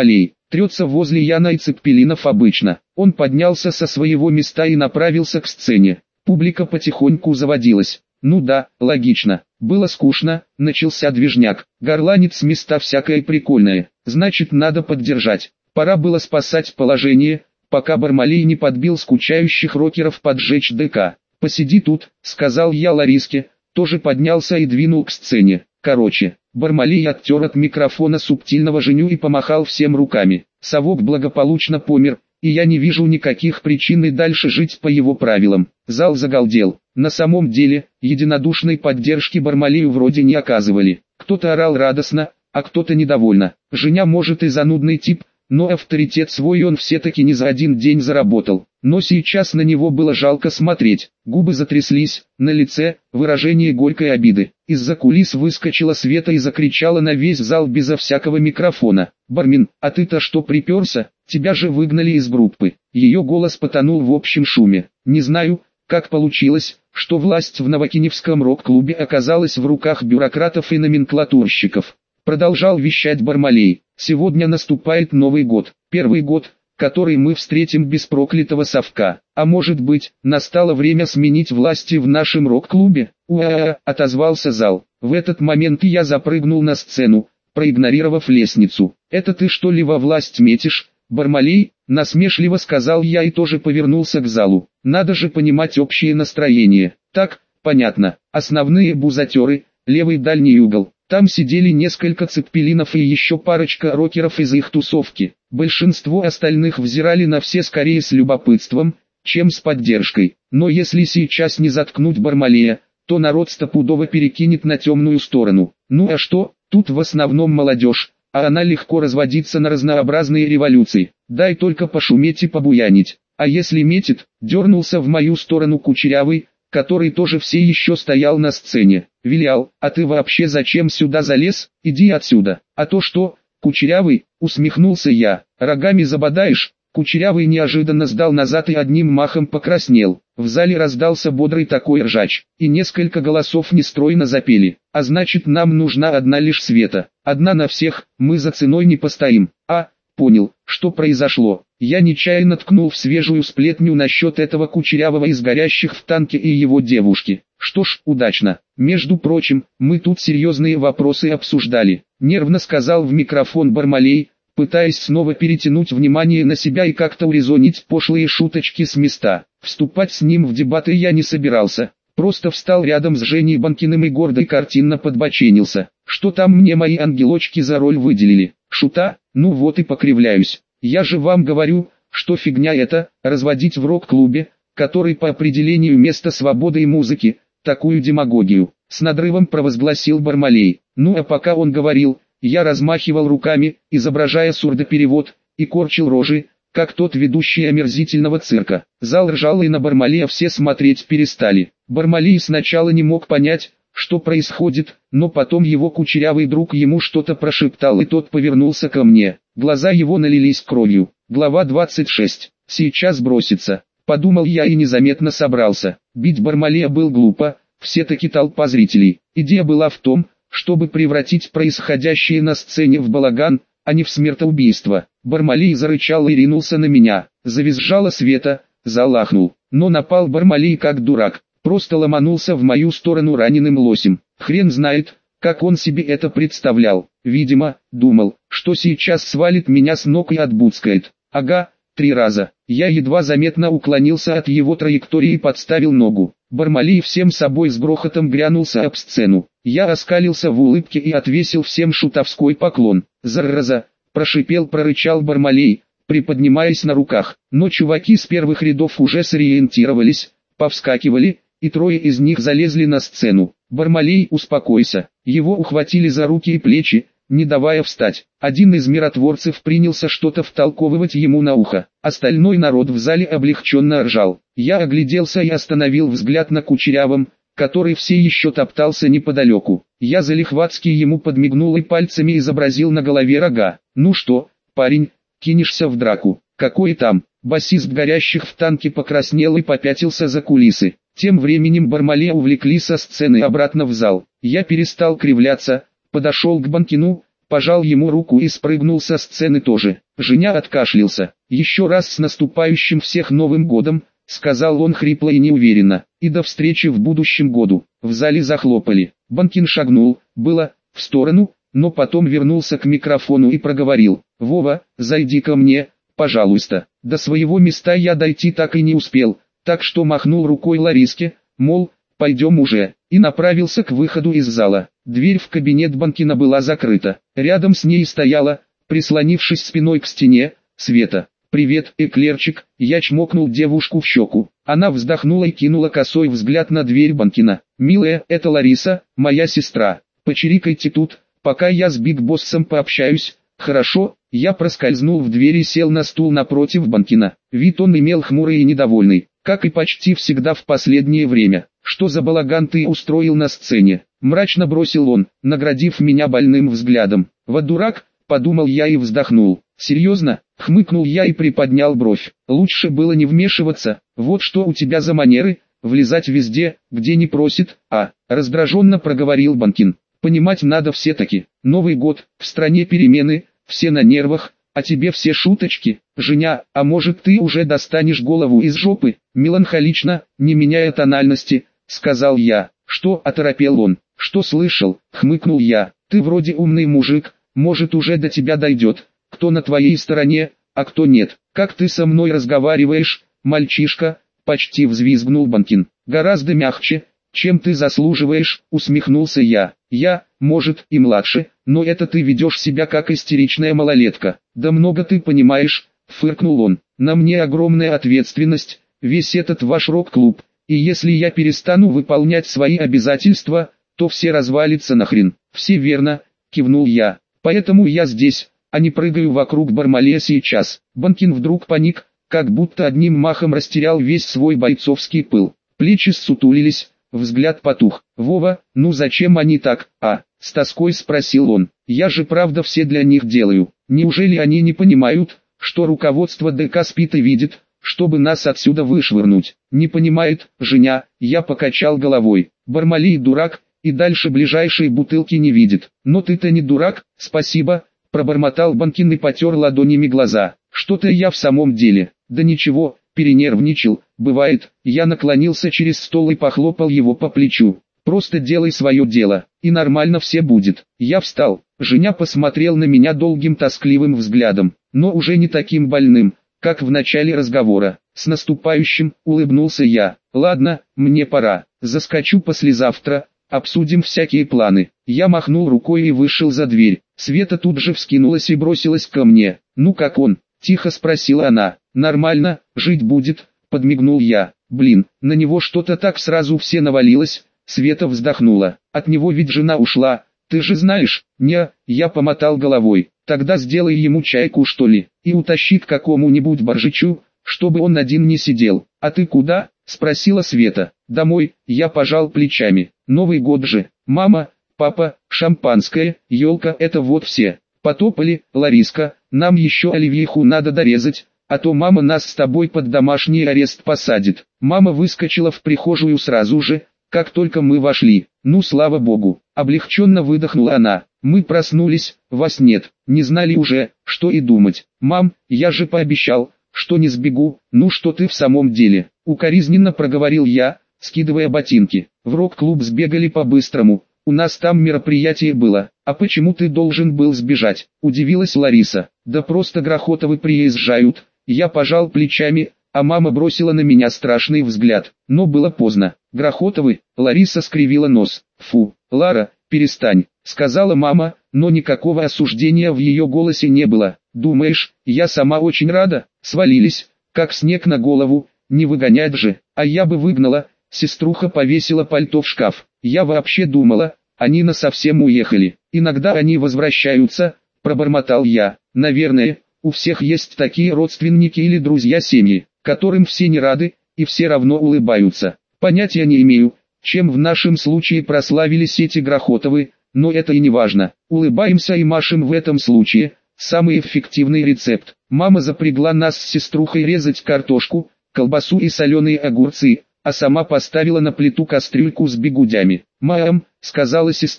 Трется возле Яна и Цеппелинов обычно. Он поднялся со своего места и направился к сцене. Публика потихоньку заводилась. Ну да, логично. Было скучно, начался движняк. Горланит с места всякое прикольное. Значит, надо поддержать. Пора было спасать положение, пока Бармалей не подбил скучающих рокеров поджечь ДК. «Посиди тут», — сказал я Лариске, тоже поднялся и двинул к сцене. Короче, Бармалей оттер от микрофона субтильного Женю и помахал всем руками. Совок благополучно помер, и я не вижу никаких причин и дальше жить по его правилам. Зал загалдел. На самом деле, единодушной поддержки Бармалею вроде не оказывали. Кто-то орал радостно, а кто-то недовольно. Женя может и занудный тип, но авторитет свой он все-таки не за один день заработал. Но сейчас на него было жалко смотреть. Губы затряслись, на лице выражение горькой обиды. Из-за кулис выскочила Света и закричала на весь зал безо всякого микрофона: «Бармин, а ты-то что приперся? Тебя же выгнали из группы». Ее голос потонул в общем шуме. Не знаю, как получилось, что власть в Новокиневском рок-клубе оказалась в руках бюрократов и номенклатурщиков. Продолжал вещать Бармалей. «Сегодня наступает Новый год. Первый год, который мы встретим без проклятого совка. А может быть, настало время сменить власти в нашем рок-клубе?» «Уа-а-а», отозвался зал. В этот момент я запрыгнул на сцену, проигнорировав лестницу. «Это ты что ли во власть метишь, Бармалей?» Насмешливо сказал я и тоже повернулся к залу. Надо же понимать общее настроение. Так, понятно. Основные бузатеры, левый дальний угол. Там сидели несколько Цеппелинов и еще парочка рокеров из их тусовки. Большинство остальных взирали на все скорее с любопытством, чем с поддержкой. Но если сейчас не заткнуть Бармалея, то народ стопудово перекинет на темную сторону. Ну а что, тут в основном молодежь, а она легко разводится на разнообразные революции. Дай только пошуметь и побуянить. А если метит, дернулся в мою сторону Кучерявый, который тоже все еще стоял на сцене. «Вилял, а ты вообще зачем сюда залез? Иди отсюда». «А то что, Кучерявый?» — усмехнулся я. «Рогами забодаешь?» Кучерявый неожиданно сдал назад и одним махом покраснел. В зале раздался бодрый такой ржач, и несколько голосов нестройно запели. «А значит, нам нужна одна лишь Света. Одна на всех, мы за ценой не постоим». «А, понял, что произошло». Я нечаянно ткнул в свежую сплетню насчет этого Кучерявого из горящих в танке и его девушки. Что ж, удачно. Между прочим, мы тут серьезные вопросы обсуждали. Нервно сказал в микрофон Бармалей, пытаясь снова перетянуть внимание на себя и как-то урезонить пошлые шуточки с места. Вступать с ним в дебаты я не собирался. Просто встал рядом с Женей Банкиным и гордо и картинно подбоченился. Что там мне мои ангелочки за роль выделили? Шута? Ну вот и покривляюсь. Я же вам говорю, что фигня это, разводить в рок-клубе, который по определению место свободы и музыки, такую демагогию. С надрывом провозгласил Бармалей. Ну а пока он говорил, я размахивал руками, изображая сурдоперевод, и корчил рожи, как тот ведущий омерзительного цирка. Зал ржал и на Бармалея все смотреть перестали. Бармалей сначала не мог понять, что происходит, но потом его Кучерявый друг ему что-то прошептал и тот повернулся ко мне. Глаза его налились кровью. Глава двадцать шесть. Сейчас бросится. Подумал я и незаметно собрался. Бить Бармалея было глупо, все-таки толпа зрителей. Идея была в том, чтобы превратить происходящее на сцене в балаган, а не в смертоубийство. Бармалей зарычал и ринулся на меня. Завизжала Света, зал ахнул. Но напал Бармалей как дурак. Просто ломанулся в мою сторону раненым лосем. Хрен знает, как он себе это представлял. Видимо, думал, что сейчас свалит меня с ног и отбудскает. Ага, три раза. Я едва заметно уклонился от его траектории и подставил ногу. Бармалей всем собой с грохотом грянулся об сцену. Я оскалился в улыбке и отвесил всем шутовской поклон. «Зараза!» – прошипел, прорычал Бармалей, приподнимаясь на руках. Но чуваки с первых рядов уже сориентировались, повскакивали, и трое из них залезли на сцену. «Бармалей, успокойся». Его ухватили за руки и плечи, не давая встать. Один из миротворцев принялся что-то втолковывать ему на ухо. Остальной народ в зале облегченно ржал. Я огляделся и остановил взгляд на Кучерявом, который все еще топтался неподалеку. Я залихватски ему подмигнул и пальцами изобразил на голове рога. «Ну что, парень, кинешься в драку?» «Какой там?» Басист горящих в танке покраснел и попятился за кулисы. Тем временем Бармалея увлекли со сцены обратно в зал. Я перестал кривляться, подошел к Банкину, пожал ему руку и спрыгнул со сцены тоже. Женя откашлялся. «Еще раз с наступающим всех Новым годом», — сказал он хрипло и неуверенно. «И до встречи в будущем году». В зале захлопали. Банкин шагнул, было, в сторону, но потом вернулся к микрофону и проговорил: «Вова, зайди ко мне, пожалуйста». До своего места я дойти так и не успел, так что махнул рукой Лариске, мол, пойдем уже, и направился к выходу из зала. Дверь в кабинет Банкина была закрыта. Рядом с ней стояла, прислонившись спиной к стене, Света. «Привет, эклерчик», я чмокнул девушку в щеку. Она вздохнула и кинула косой взгляд на дверь Банкина. «Милая, это Лариса, моя сестра. Почирикайте тут, пока я с Биг Боссом пообщаюсь, хорошо?» Я проскользнул в дверь и сел на стул напротив Банкина. Вид он имел хмурый и недовольный, как и почти всегда в последнее время. «Что за балаган ты устроил на сцене?» Мрачно бросил он, наградив меня больным взглядом. «Вот дурак», подумал я и вздохнул. «Серьезно?» — хмыкнул я и приподнял бровь. «Лучше было не вмешиваться. Вот что у тебя за манеры, влезать везде, где не просит, а...» раздраженно проговорил Банкин. «Понимать надо все-таки. Новый год, в стране перемены, все на нервах, а тебе все шуточки. Женя, а может ты уже достанешь голову из жопы?» Меланхолично, не меняя тональности, сказал я. «Что?» — оторопел он. «Что слышал?» — хмыкнул я. «Ты вроде умный мужик, может уже до тебя дойдет, кто на твоей стороне, а кто нет. Как ты со мной разговариваешь, мальчишка?» — почти взвизгнул Банкин. «Гораздо мягче, чем ты заслуживаешь», — усмехнулся я. «Я, может, и младше, но это ты ведешь себя как истеричная малолетка». «Да много ты понимаешь», — фыркнул он. «На мне огромная ответственность, весь этот ваш рок-клуб, и если я перестану выполнять свои обязательства, то все развалится нахрен». «Все верно», — кивнул я. «Поэтому я здесь, а не прыгаю вокруг Бармалея сейчас». Банкин вдруг паник, как будто одним махом растерял весь свой бойцовский пыл. Плечи ссутулились, взгляд потух. «Вова, ну зачем они так, а?» — с тоской спросил он. «Я же правда все для них делаю. Неужели они не понимают, что руководство ДК спит и видит, чтобы нас отсюда вышвырнуть?» «Не понимает, Женя», — я покачал головой. «Бармалей дурак, и дальше ближайшей бутылки не видит». «Но ты-то не дурак, спасибо», — пробормотал Банкин и потер ладонями глаза. «Что-то я в самом деле». «Да ничего, перенервничал, бывает». Я наклонился через стол и похлопал его по плечу. «Просто делай свое дело, и нормально все будет». Я встал. Женя посмотрел на меня долгим тоскливым взглядом, но уже не таким больным, как в начале разговора. «С наступающим», — улыбнулся я. «Ладно, мне пора. Заскочу послезавтра, обсудим всякие планы». Я махнул рукой и вышел за дверь. Света тут же вскинулась и бросилась ко мне. «Ну как он?» — тихо спросила она. «Нормально, жить будет», — подмигнул я. «Блин, на него что-то так сразу все навалилось». Света вздохнула. «От него ведь жена ушла, ты же знаешь?» «Не», — я помотал головой. «Тогда сделай ему чайку что ли, и утащи к какому-нибудь боржичу, чтобы он один не сидел». «А ты куда?» — спросила Света. «Домой», — я пожал плечами. «Новый год же. Мама, папа, шампанское, елка — это вот все. Потопали, Лариска, нам еще оливьеху надо дорезать, а то мама нас с тобой под домашний арест посадит». Мама выскочила в прихожую сразу же, как только мы вошли. «Ну слава богу», — облегченно выдохнула она. «Мы проснулись, вас нет, не знали уже, что и думать». «Мам, я же пообещал, что не сбегу». «Ну что ты в самом деле?» — укоризненно проговорил я, скидывая ботинки. «В рок-клуб сбегали по-быстрому, у нас там мероприятие было». «А почему ты должен был сбежать?» — удивилась Лариса. «Да просто Грохотовы приезжают». Я пожал плечами, а мама бросила на меня страшный взгляд. Но было поздно. «Грохотовы?» — Лариса скривила нос. «Фу, Лара, перестань», — сказала мама, но никакого осуждения в ее голосе не было. «Думаешь, я сама очень рада? Свалились, как снег на голову, не выгонять же, а я бы выгнала». Сеструха повесила пальто в шкаф. «Я вообще думала, они насовсем уехали. Иногда они возвращаются», — пробормотал я. «Наверное, у всех есть такие родственники или друзья семьи, которым все не рады, и все равно улыбаются. Понятия не имею, чем в нашем случае прославились эти Грохотовы, но это и не важно. Улыбаемся и машем в этом случае. Самый эффективный рецепт». Мама запрягла нас с сеструхой резать картошку, колбасу и соленые огурцы, а сама поставила на плиту кастрюльку с бигудями. «Мам», — сказала сестра, —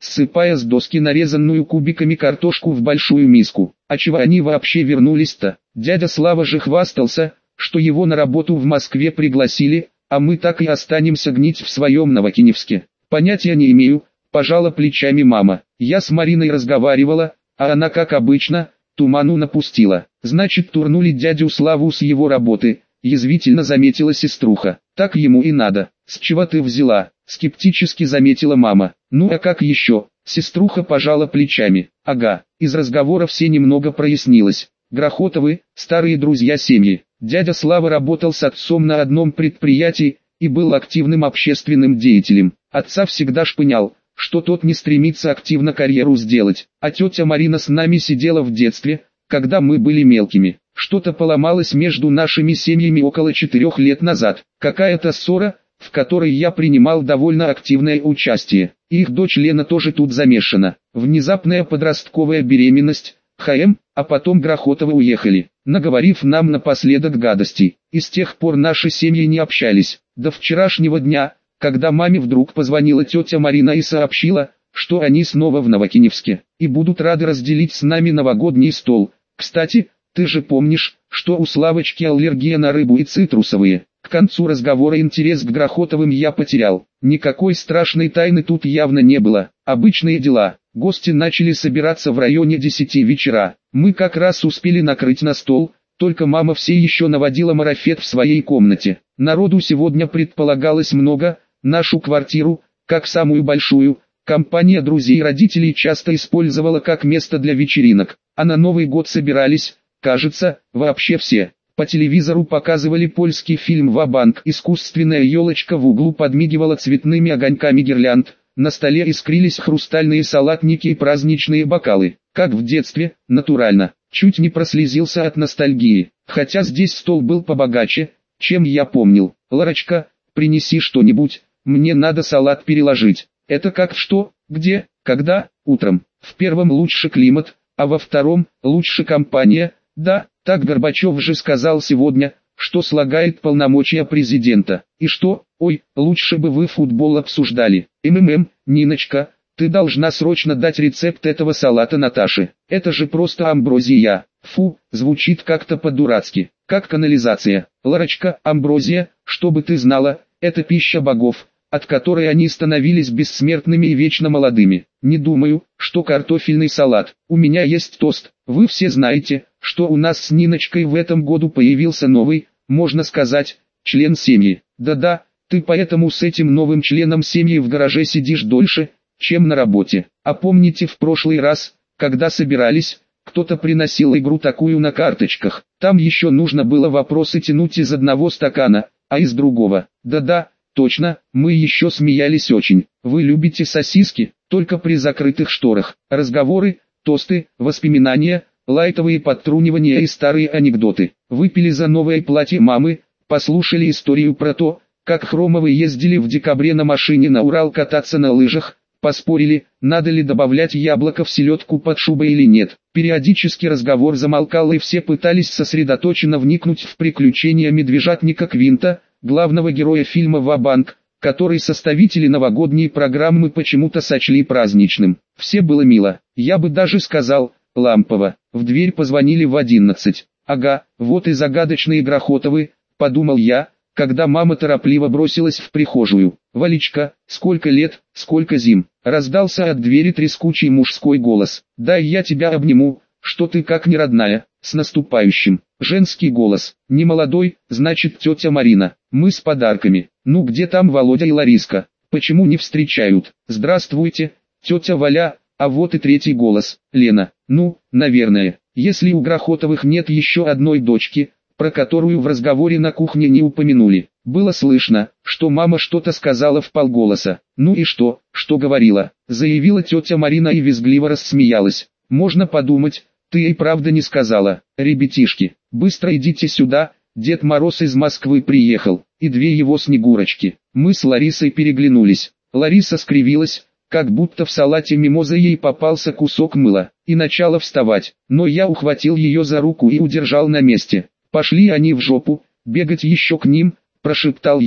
ссыпая с доски нарезанную кубиками картошку в большую миску. А чего они вообще вернулись-то? Дядя Слава же хвастался, что его на работу в Москве пригласили, а мы так и останемся гнить в своем Новокиневске. Понятия не имею, пожала плечами мама. Я с Мариной разговаривала, а она, как обычно, туману напустила. Значит, турнули дядю Славу с его работы, язвительно заметила сеструха. Так ему и надо. С чего ты взяла? Скептически заметила мама. Ну а как еще? Сеструха пожала плечами. Ага, из разговора все немного прояснилось. Грохотовы, старые друзья семьи. Дядя Слава работал с отцом на одном предприятии и был активным общественным деятелем. Отца всегда шпынял, что тот не стремится активно карьеру сделать. А тетя Марина с нами сидела в детстве, когда мы были мелкими. Что-то поломалось между нашими семьями около четырех лет назад. Какая-то ссора, в которой я принимал довольно активное участие. Их дочь Лена тоже тут замешана. Внезапная подростковая беременность, ХМ, а потом Грохотовы уехали, наговорив нам напоследок гадостей. И с тех пор наши семьи не общались. До вчерашнего дня, когда маме вдруг позвонила тетя Марина и сообщила, что они снова в Новокиневске, и будут рады разделить с нами новогодний стол. Кстати, ты же помнишь, что у Славочки аллергия на рыбу и цитрусовые. К концу разговора интерес к Грохотовым я потерял. Никакой страшной тайны тут явно не было. Обычные дела. Гости начали собираться в районе десяти вечера. Мы как раз успели накрыть на стол, только мама все еще наводила марафет в своей комнате. Народу сегодня предполагалось много, нашу квартиру, как самую большую, компания друзей и родителей часто использовала как место для вечеринок. А на Новый год собирались, кажется, вообще все. По телевизору показывали польский фильм «Ва-банк». Искусственная елочка в углу подмигивала цветными огоньками гирлянд. На столе искрились хрустальные салатники и праздничные бокалы. Как в детстве, натурально. Чуть не прослезился от ностальгии. Хотя здесь стол был побогаче, чем я помнил. «Ларочка, принеси что-нибудь, мне надо салат переложить». Это как что, где, когда? Утром. В первом лучше климат, а во втором лучше компания. Да, так Горбачев же сказал сегодня, что слагает полномочия президента. И что? Ой, лучше бы вы футбол обсуждали. МММ, Ниночка, ты должна срочно дать рецепт этого салата Наташе. Это же просто амброзия. Фу, звучит как-то по-дурацки. Как канализация. Ларочка, амброзия, чтобы ты знала, это пища богов, от которой они становились бессмертными и вечно молодыми. Не думаю, что картофельный салат. У меня есть тост. Вы все знаете, что у нас с Ниночкой в этом году появился новый, можно сказать, член семьи. Да-да, ты поэтому с этим новым членом семьи в гараже сидишь дольше, чем на работе. А помните в прошлый раз, когда собирались, кто-то приносил игру такую на карточках. Там еще нужно было вопросы тянуть из одного стакана, а из другого. Да-да, точно, мы еще смеялись очень. Вы любите сосиски, только при закрытых шторах. Разговоры, тосты, воспоминания, лайтовые подтрунивания и старые анекдоты. Выпили за новое платье мамы, послушали историю про то, как Хромовы ездили в декабре на машине на Урал кататься на лыжах, поспорили, надо ли добавлять яблоко в селедку под шубой или нет. Периодически разговор замолкал и все пытались сосредоточенно вникнуть в приключения медвежатника Квинта, главного героя фильма «Ва-банк», который составители новогодней программы почему-то сочли праздничным. Все было мило, я бы даже сказал, лампово. В дверь позвонили в одиннадцать. Ага, вот и загадочные Грохотовы, подумал я, когда мама торопливо бросилась в прихожую. «Валечка, сколько лет, сколько зим!» Раздался от двери трескучий мужской голос. «Дай я тебя обниму, что ты как не родная, с наступающим!» Женский голос. «Не молодой, значит тетя Марина, мы с подарками. Ну где там Володя и Лариска? Почему не встречают?» «Здравствуйте, тетя Валя!» А вот и третий голос. «Лена, ну, наверное, если у Грохотовых нет еще одной дочки, про которую в разговоре на кухне не упомянули». Было слышно, что мама что-то сказала вполголоса. «Ну и что, что говорила?» Заявила тетя Марина и визгливо рассмеялась. «Можно подумать, ты и правда не сказала. Ребятишки, быстро идите сюда, Дед Мороз из Москвы приехал, и две его Снегурочки». Мы с Ларисой переглянулись. Лариса скривилась, как будто в салате мимоза ей попался кусок мыла, и начала вставать. Но я ухватил ее за руку и удержал на месте. «Пошли они в жопу, бегать еще к ним», – прошептал я.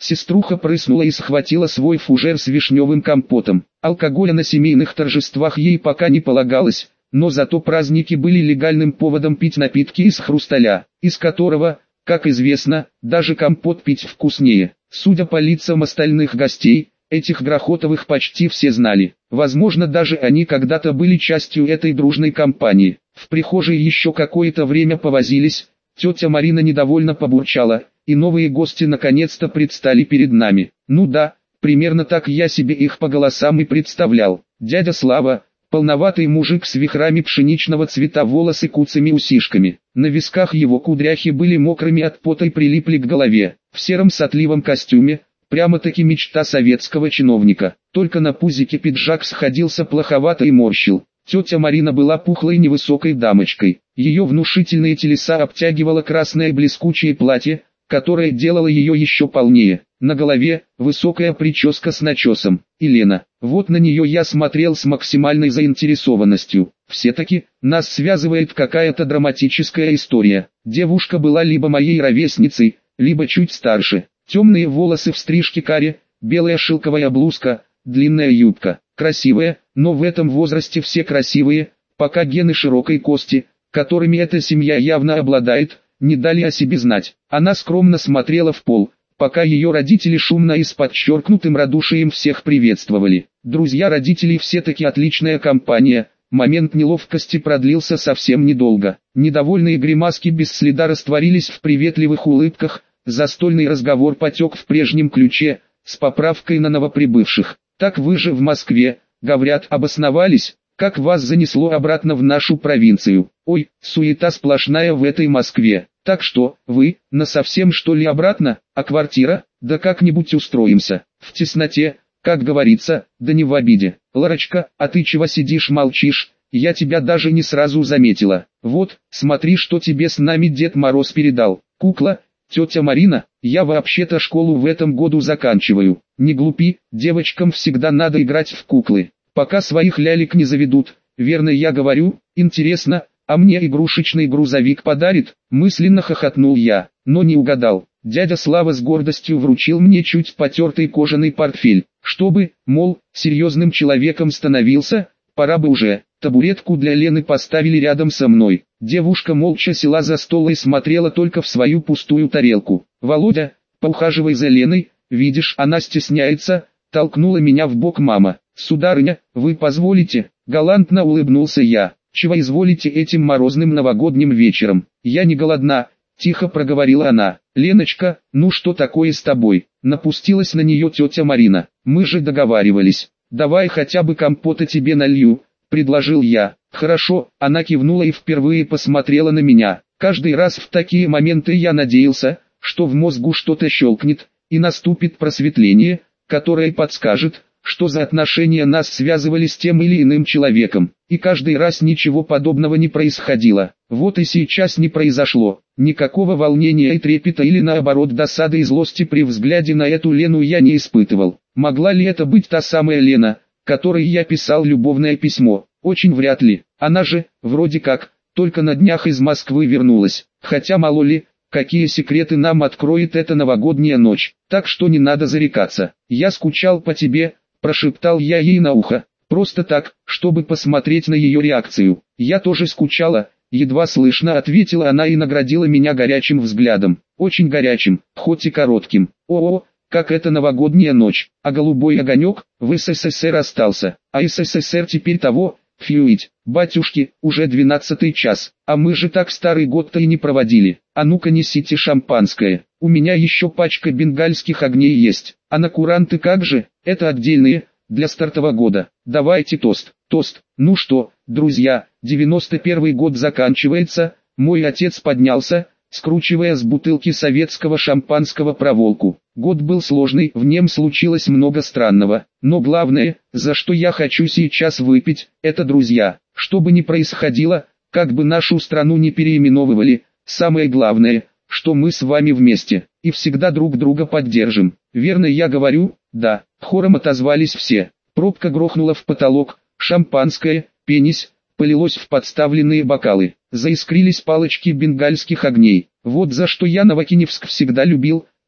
Сеструха прыснула и схватила свой фужер с вишневым компотом. Алкоголя на семейных торжествах ей пока не полагалось, но зато праздники были легальным поводом пить напитки из хрусталя, из которого, как известно, даже компот пить вкуснее. Судя по лицам остальных гостей, этих Грохотовых почти все знали. Возможно, даже они когда-то были частью этой дружной компании. В прихожей еще какое-то время повозились, тетя Марина недовольно побурчала, и новые гости наконец-то предстали перед нами. Ну да, примерно так я себе их по голосам и представлял. Дядя Слава, полноватый мужик с вихрами пшеничного цвета волос и куцами усишками. На висках его кудряхи были мокрыми от пота и прилипли к голове. В сером сотливом костюме, прямо-таки мечта советского чиновника. Только на пузике пиджак сходился плоховато и морщил. Тетя Марина была пухлой невысокой дамочкой. Ее внушительные телеса обтягивало красное блескучее платье, которое делало ее еще полнее. На голове высокая прическа с начесом. И Лена. Вот на нее я смотрел с максимальной заинтересованностью. Все-таки нас связывает какая-то драматическая история. Девушка была либо моей ровесницей, либо чуть старше. Темные волосы в стрижке каре, белая шелковая блузка, длинная юбка. Красивая, но в этом возрасте все красивые, пока гены широкой кости, которыми эта семья явно обладает, не дали о себе знать. Она скромно смотрела в пол, пока ее родители шумно и с подчеркнутым радушием всех приветствовали. Друзья родителей все-таки отличная компания. Момент неловкости продлился совсем недолго. Недовольные гримаски без следа растворились в приветливых улыбках, застольный разговор потек в прежнем ключе, с поправкой на новоприбывших. «Так вы же в Москве, говорят, обосновались, как вас занесло обратно в нашу провинцию? Ой, суета сплошная в этой Москве. Так что, вы, насовсем что ли обратно, а квартира? Да как-нибудь устроимся, в тесноте, как говорится, да не в обиде. Ларочка, а ты чего сидишь молчишь, я тебя даже не сразу заметила. Вот, смотри, что тебе с нами Дед Мороз передал. Кукла, тетя Марина, я вообще-то школу в этом году заканчиваю. Не глупи, девочкам всегда надо играть в куклы, пока своих лялек не заведут. Верно я говорю? Интересно, а мне игрушечный грузовик подарит? Мысленно хохотнул я, но не угадал. Дядя Слава с гордостью вручил мне чуть потертый кожаный портфель, чтобы, мол, серьезным человеком становился, пора бы уже. Табуретку для Лены поставили рядом со мной. Девушка молча села за стол и смотрела только в свою пустую тарелку. «Володя, поухаживай за Леной, видишь, она стесняется», — толкнула меня в бок мама. «Сударыня, вы позволите?» — галантно улыбнулся я. «Чего изволите этим морозным новогодним вечером? Я не голодна», — тихо проговорила она. «Леночка, ну что такое с тобой?» — напустилась на нее тетя Марина. «Мы же договаривались. Давай хотя бы компота тебе налью», — предложил я. «Хорошо», — она кивнула и впервые посмотрела на меня. Каждый раз в такие моменты я надеялся, что в мозгу что-то щелкнет, и наступит просветление, которое подскажет, что за отношения нас связывали с тем или иным человеком. И каждый раз ничего подобного не происходило. Вот и сейчас не произошло. Никакого волнения и трепета или наоборот досады и злости при взгляде на эту Лену я не испытывал. Могла ли это быть та самая Лена, которой я писал любовное письмо? Очень вряд ли. Она же, вроде как, только на днях из Москвы вернулась. Хотя мало ли, какие секреты нам откроет эта новогодняя ночь. Так что не надо зарекаться. «Я скучал по тебе», — прошептал я ей на ухо. Просто так, чтобы посмотреть на ее реакцию. «Я тоже скучала», — едва слышно ответила она и наградила меня горячим взглядом. Очень горячим, хоть и коротким. «О-о, как это новогодняя ночь, а голубой огонек в СССР остался, а СССР теперь того, фьюить, батюшки, уже двенадцатый час, а мы же так старый год-то и не проводили. А ну-ка несите шампанское, у меня еще пачка бенгальских огней есть, а на куранты как же, это отдельные, для стартового года. Давайте тост, тост». Ну что, друзья, девяносто первый год заканчивается, мой отец поднялся, скручивая с бутылки советского шампанского проволоку. Год был сложный, в нем случилось много странного, но главное, за что я хочу сейчас выпить, это друзья. Что бы ни происходило, как бы нашу страну не переименовывали, самое главное, что мы с вами вместе, и всегда друг друга поддержим. Верно я говорю? Да. Хором отозвались все. Пробка грохнула в потолок, шампанское, пенись, полилось в подставленные бокалы. Заискрились палочки бенгальских огней. Вот за что я Новокиневск всегда любил,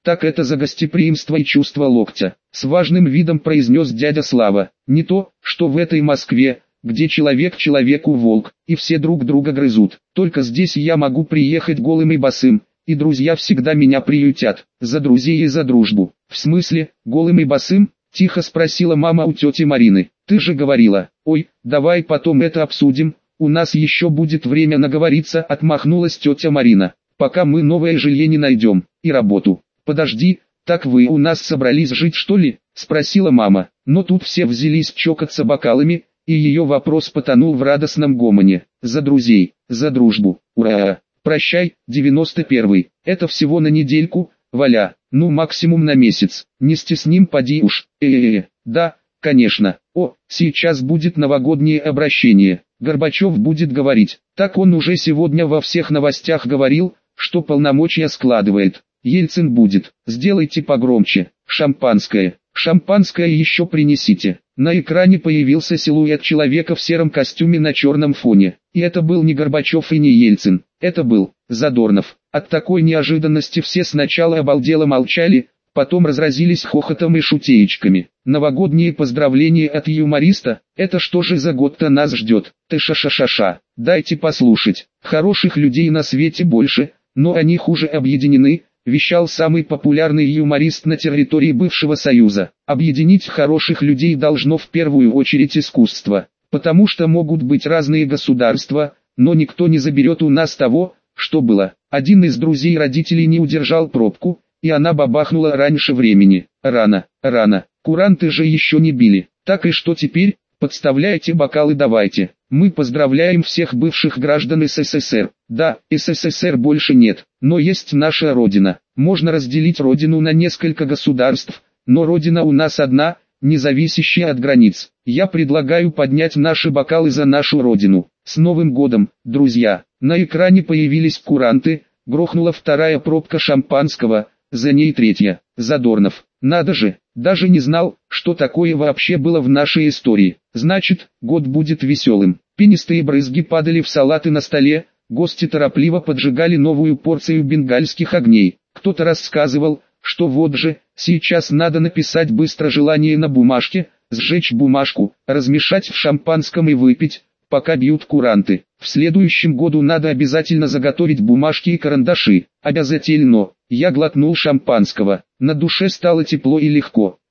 Так это за гостеприимство и чувство локтя. С важным видом произнес дядя Слава. Не то, что в этой Москве, где человек человеку волк, и все друг друга грызут. Только здесь я могу приехать голым и босым, и друзья всегда меня приютят. За друзей и за дружбу. В смысле, голым и босым? Тихо спросила мама у тети Марины. Ты же говорила. Ой, давай потом это обсудим, у нас еще будет время наговориться, отмахнулась тетя Марина. Пока мы новое жилье не найдем, и работу. Подожди, так вы у нас собрались жить что ли? Спросила мама. Но тут все взялись чокаться бокалами, и ее вопрос потонул в радостном гомоне. За друзей, за дружбу, ура! Прощай, девяносто первый, это всего на недельку, Валя, ну максимум на месяц, не стесним поди уж, э-э-э, да, конечно, о, сейчас будет новогоднее обращение, Горбачев будет говорить, так он уже сегодня во всех новостях говорил, что полномочия складывает, Ельцин будет, сделайте погромче, шампанское, шампанское еще принесите. На экране появился силуэт человека в сером костюме на черном фоне. И это был не Горбачев и не Ельцин, это был Задорнов. От такой неожиданности все сначала обалдело молчали, потом разразились хохотом и шутеечками. Новогодние поздравления от юмориста, это что же за год-то нас ждет? Ты ша-ша-ша-ша, дайте послушать. Хороших людей на свете больше, но они хуже объединены, вещал самый популярный юморист на территории бывшего Союза. Объединить хороших людей должно в первую очередь искусство, потому что могут быть разные государства, но никто не заберет у нас того, что было. Один из друзей родителей не удержал пробку, и она бабахнула раньше времени. Рано, рано, куранты же еще не били. Так и что теперь? Подставляйте бокалы давайте. Мы поздравляем всех бывших граждан СССР. Да, СССР больше нет, но есть наша Родина. Можно разделить Родину на несколько государств, но Родина у нас одна, не зависящая от границ. Я предлагаю поднять наши бокалы за нашу Родину. С Новым годом, друзья! На экране появились куранты, грохнула вторая пробка шампанского, за ней третья. Задорнов. Надо же, даже не знал, что такое вообще было в нашей истории. Значит, год будет веселым. Пенистые брызги падали в салаты на столе, гости торопливо поджигали новую порцию бенгальских огней. Кто-то рассказывал, что вот же, сейчас надо написать быстро желание на бумажке, сжечь бумажку, размешать в шампанском и выпить, пока бьют куранты. В следующем году надо обязательно заготовить бумажки и карандаши. Обязательно. Я глотнул шампанского. На душе стало тепло и легко.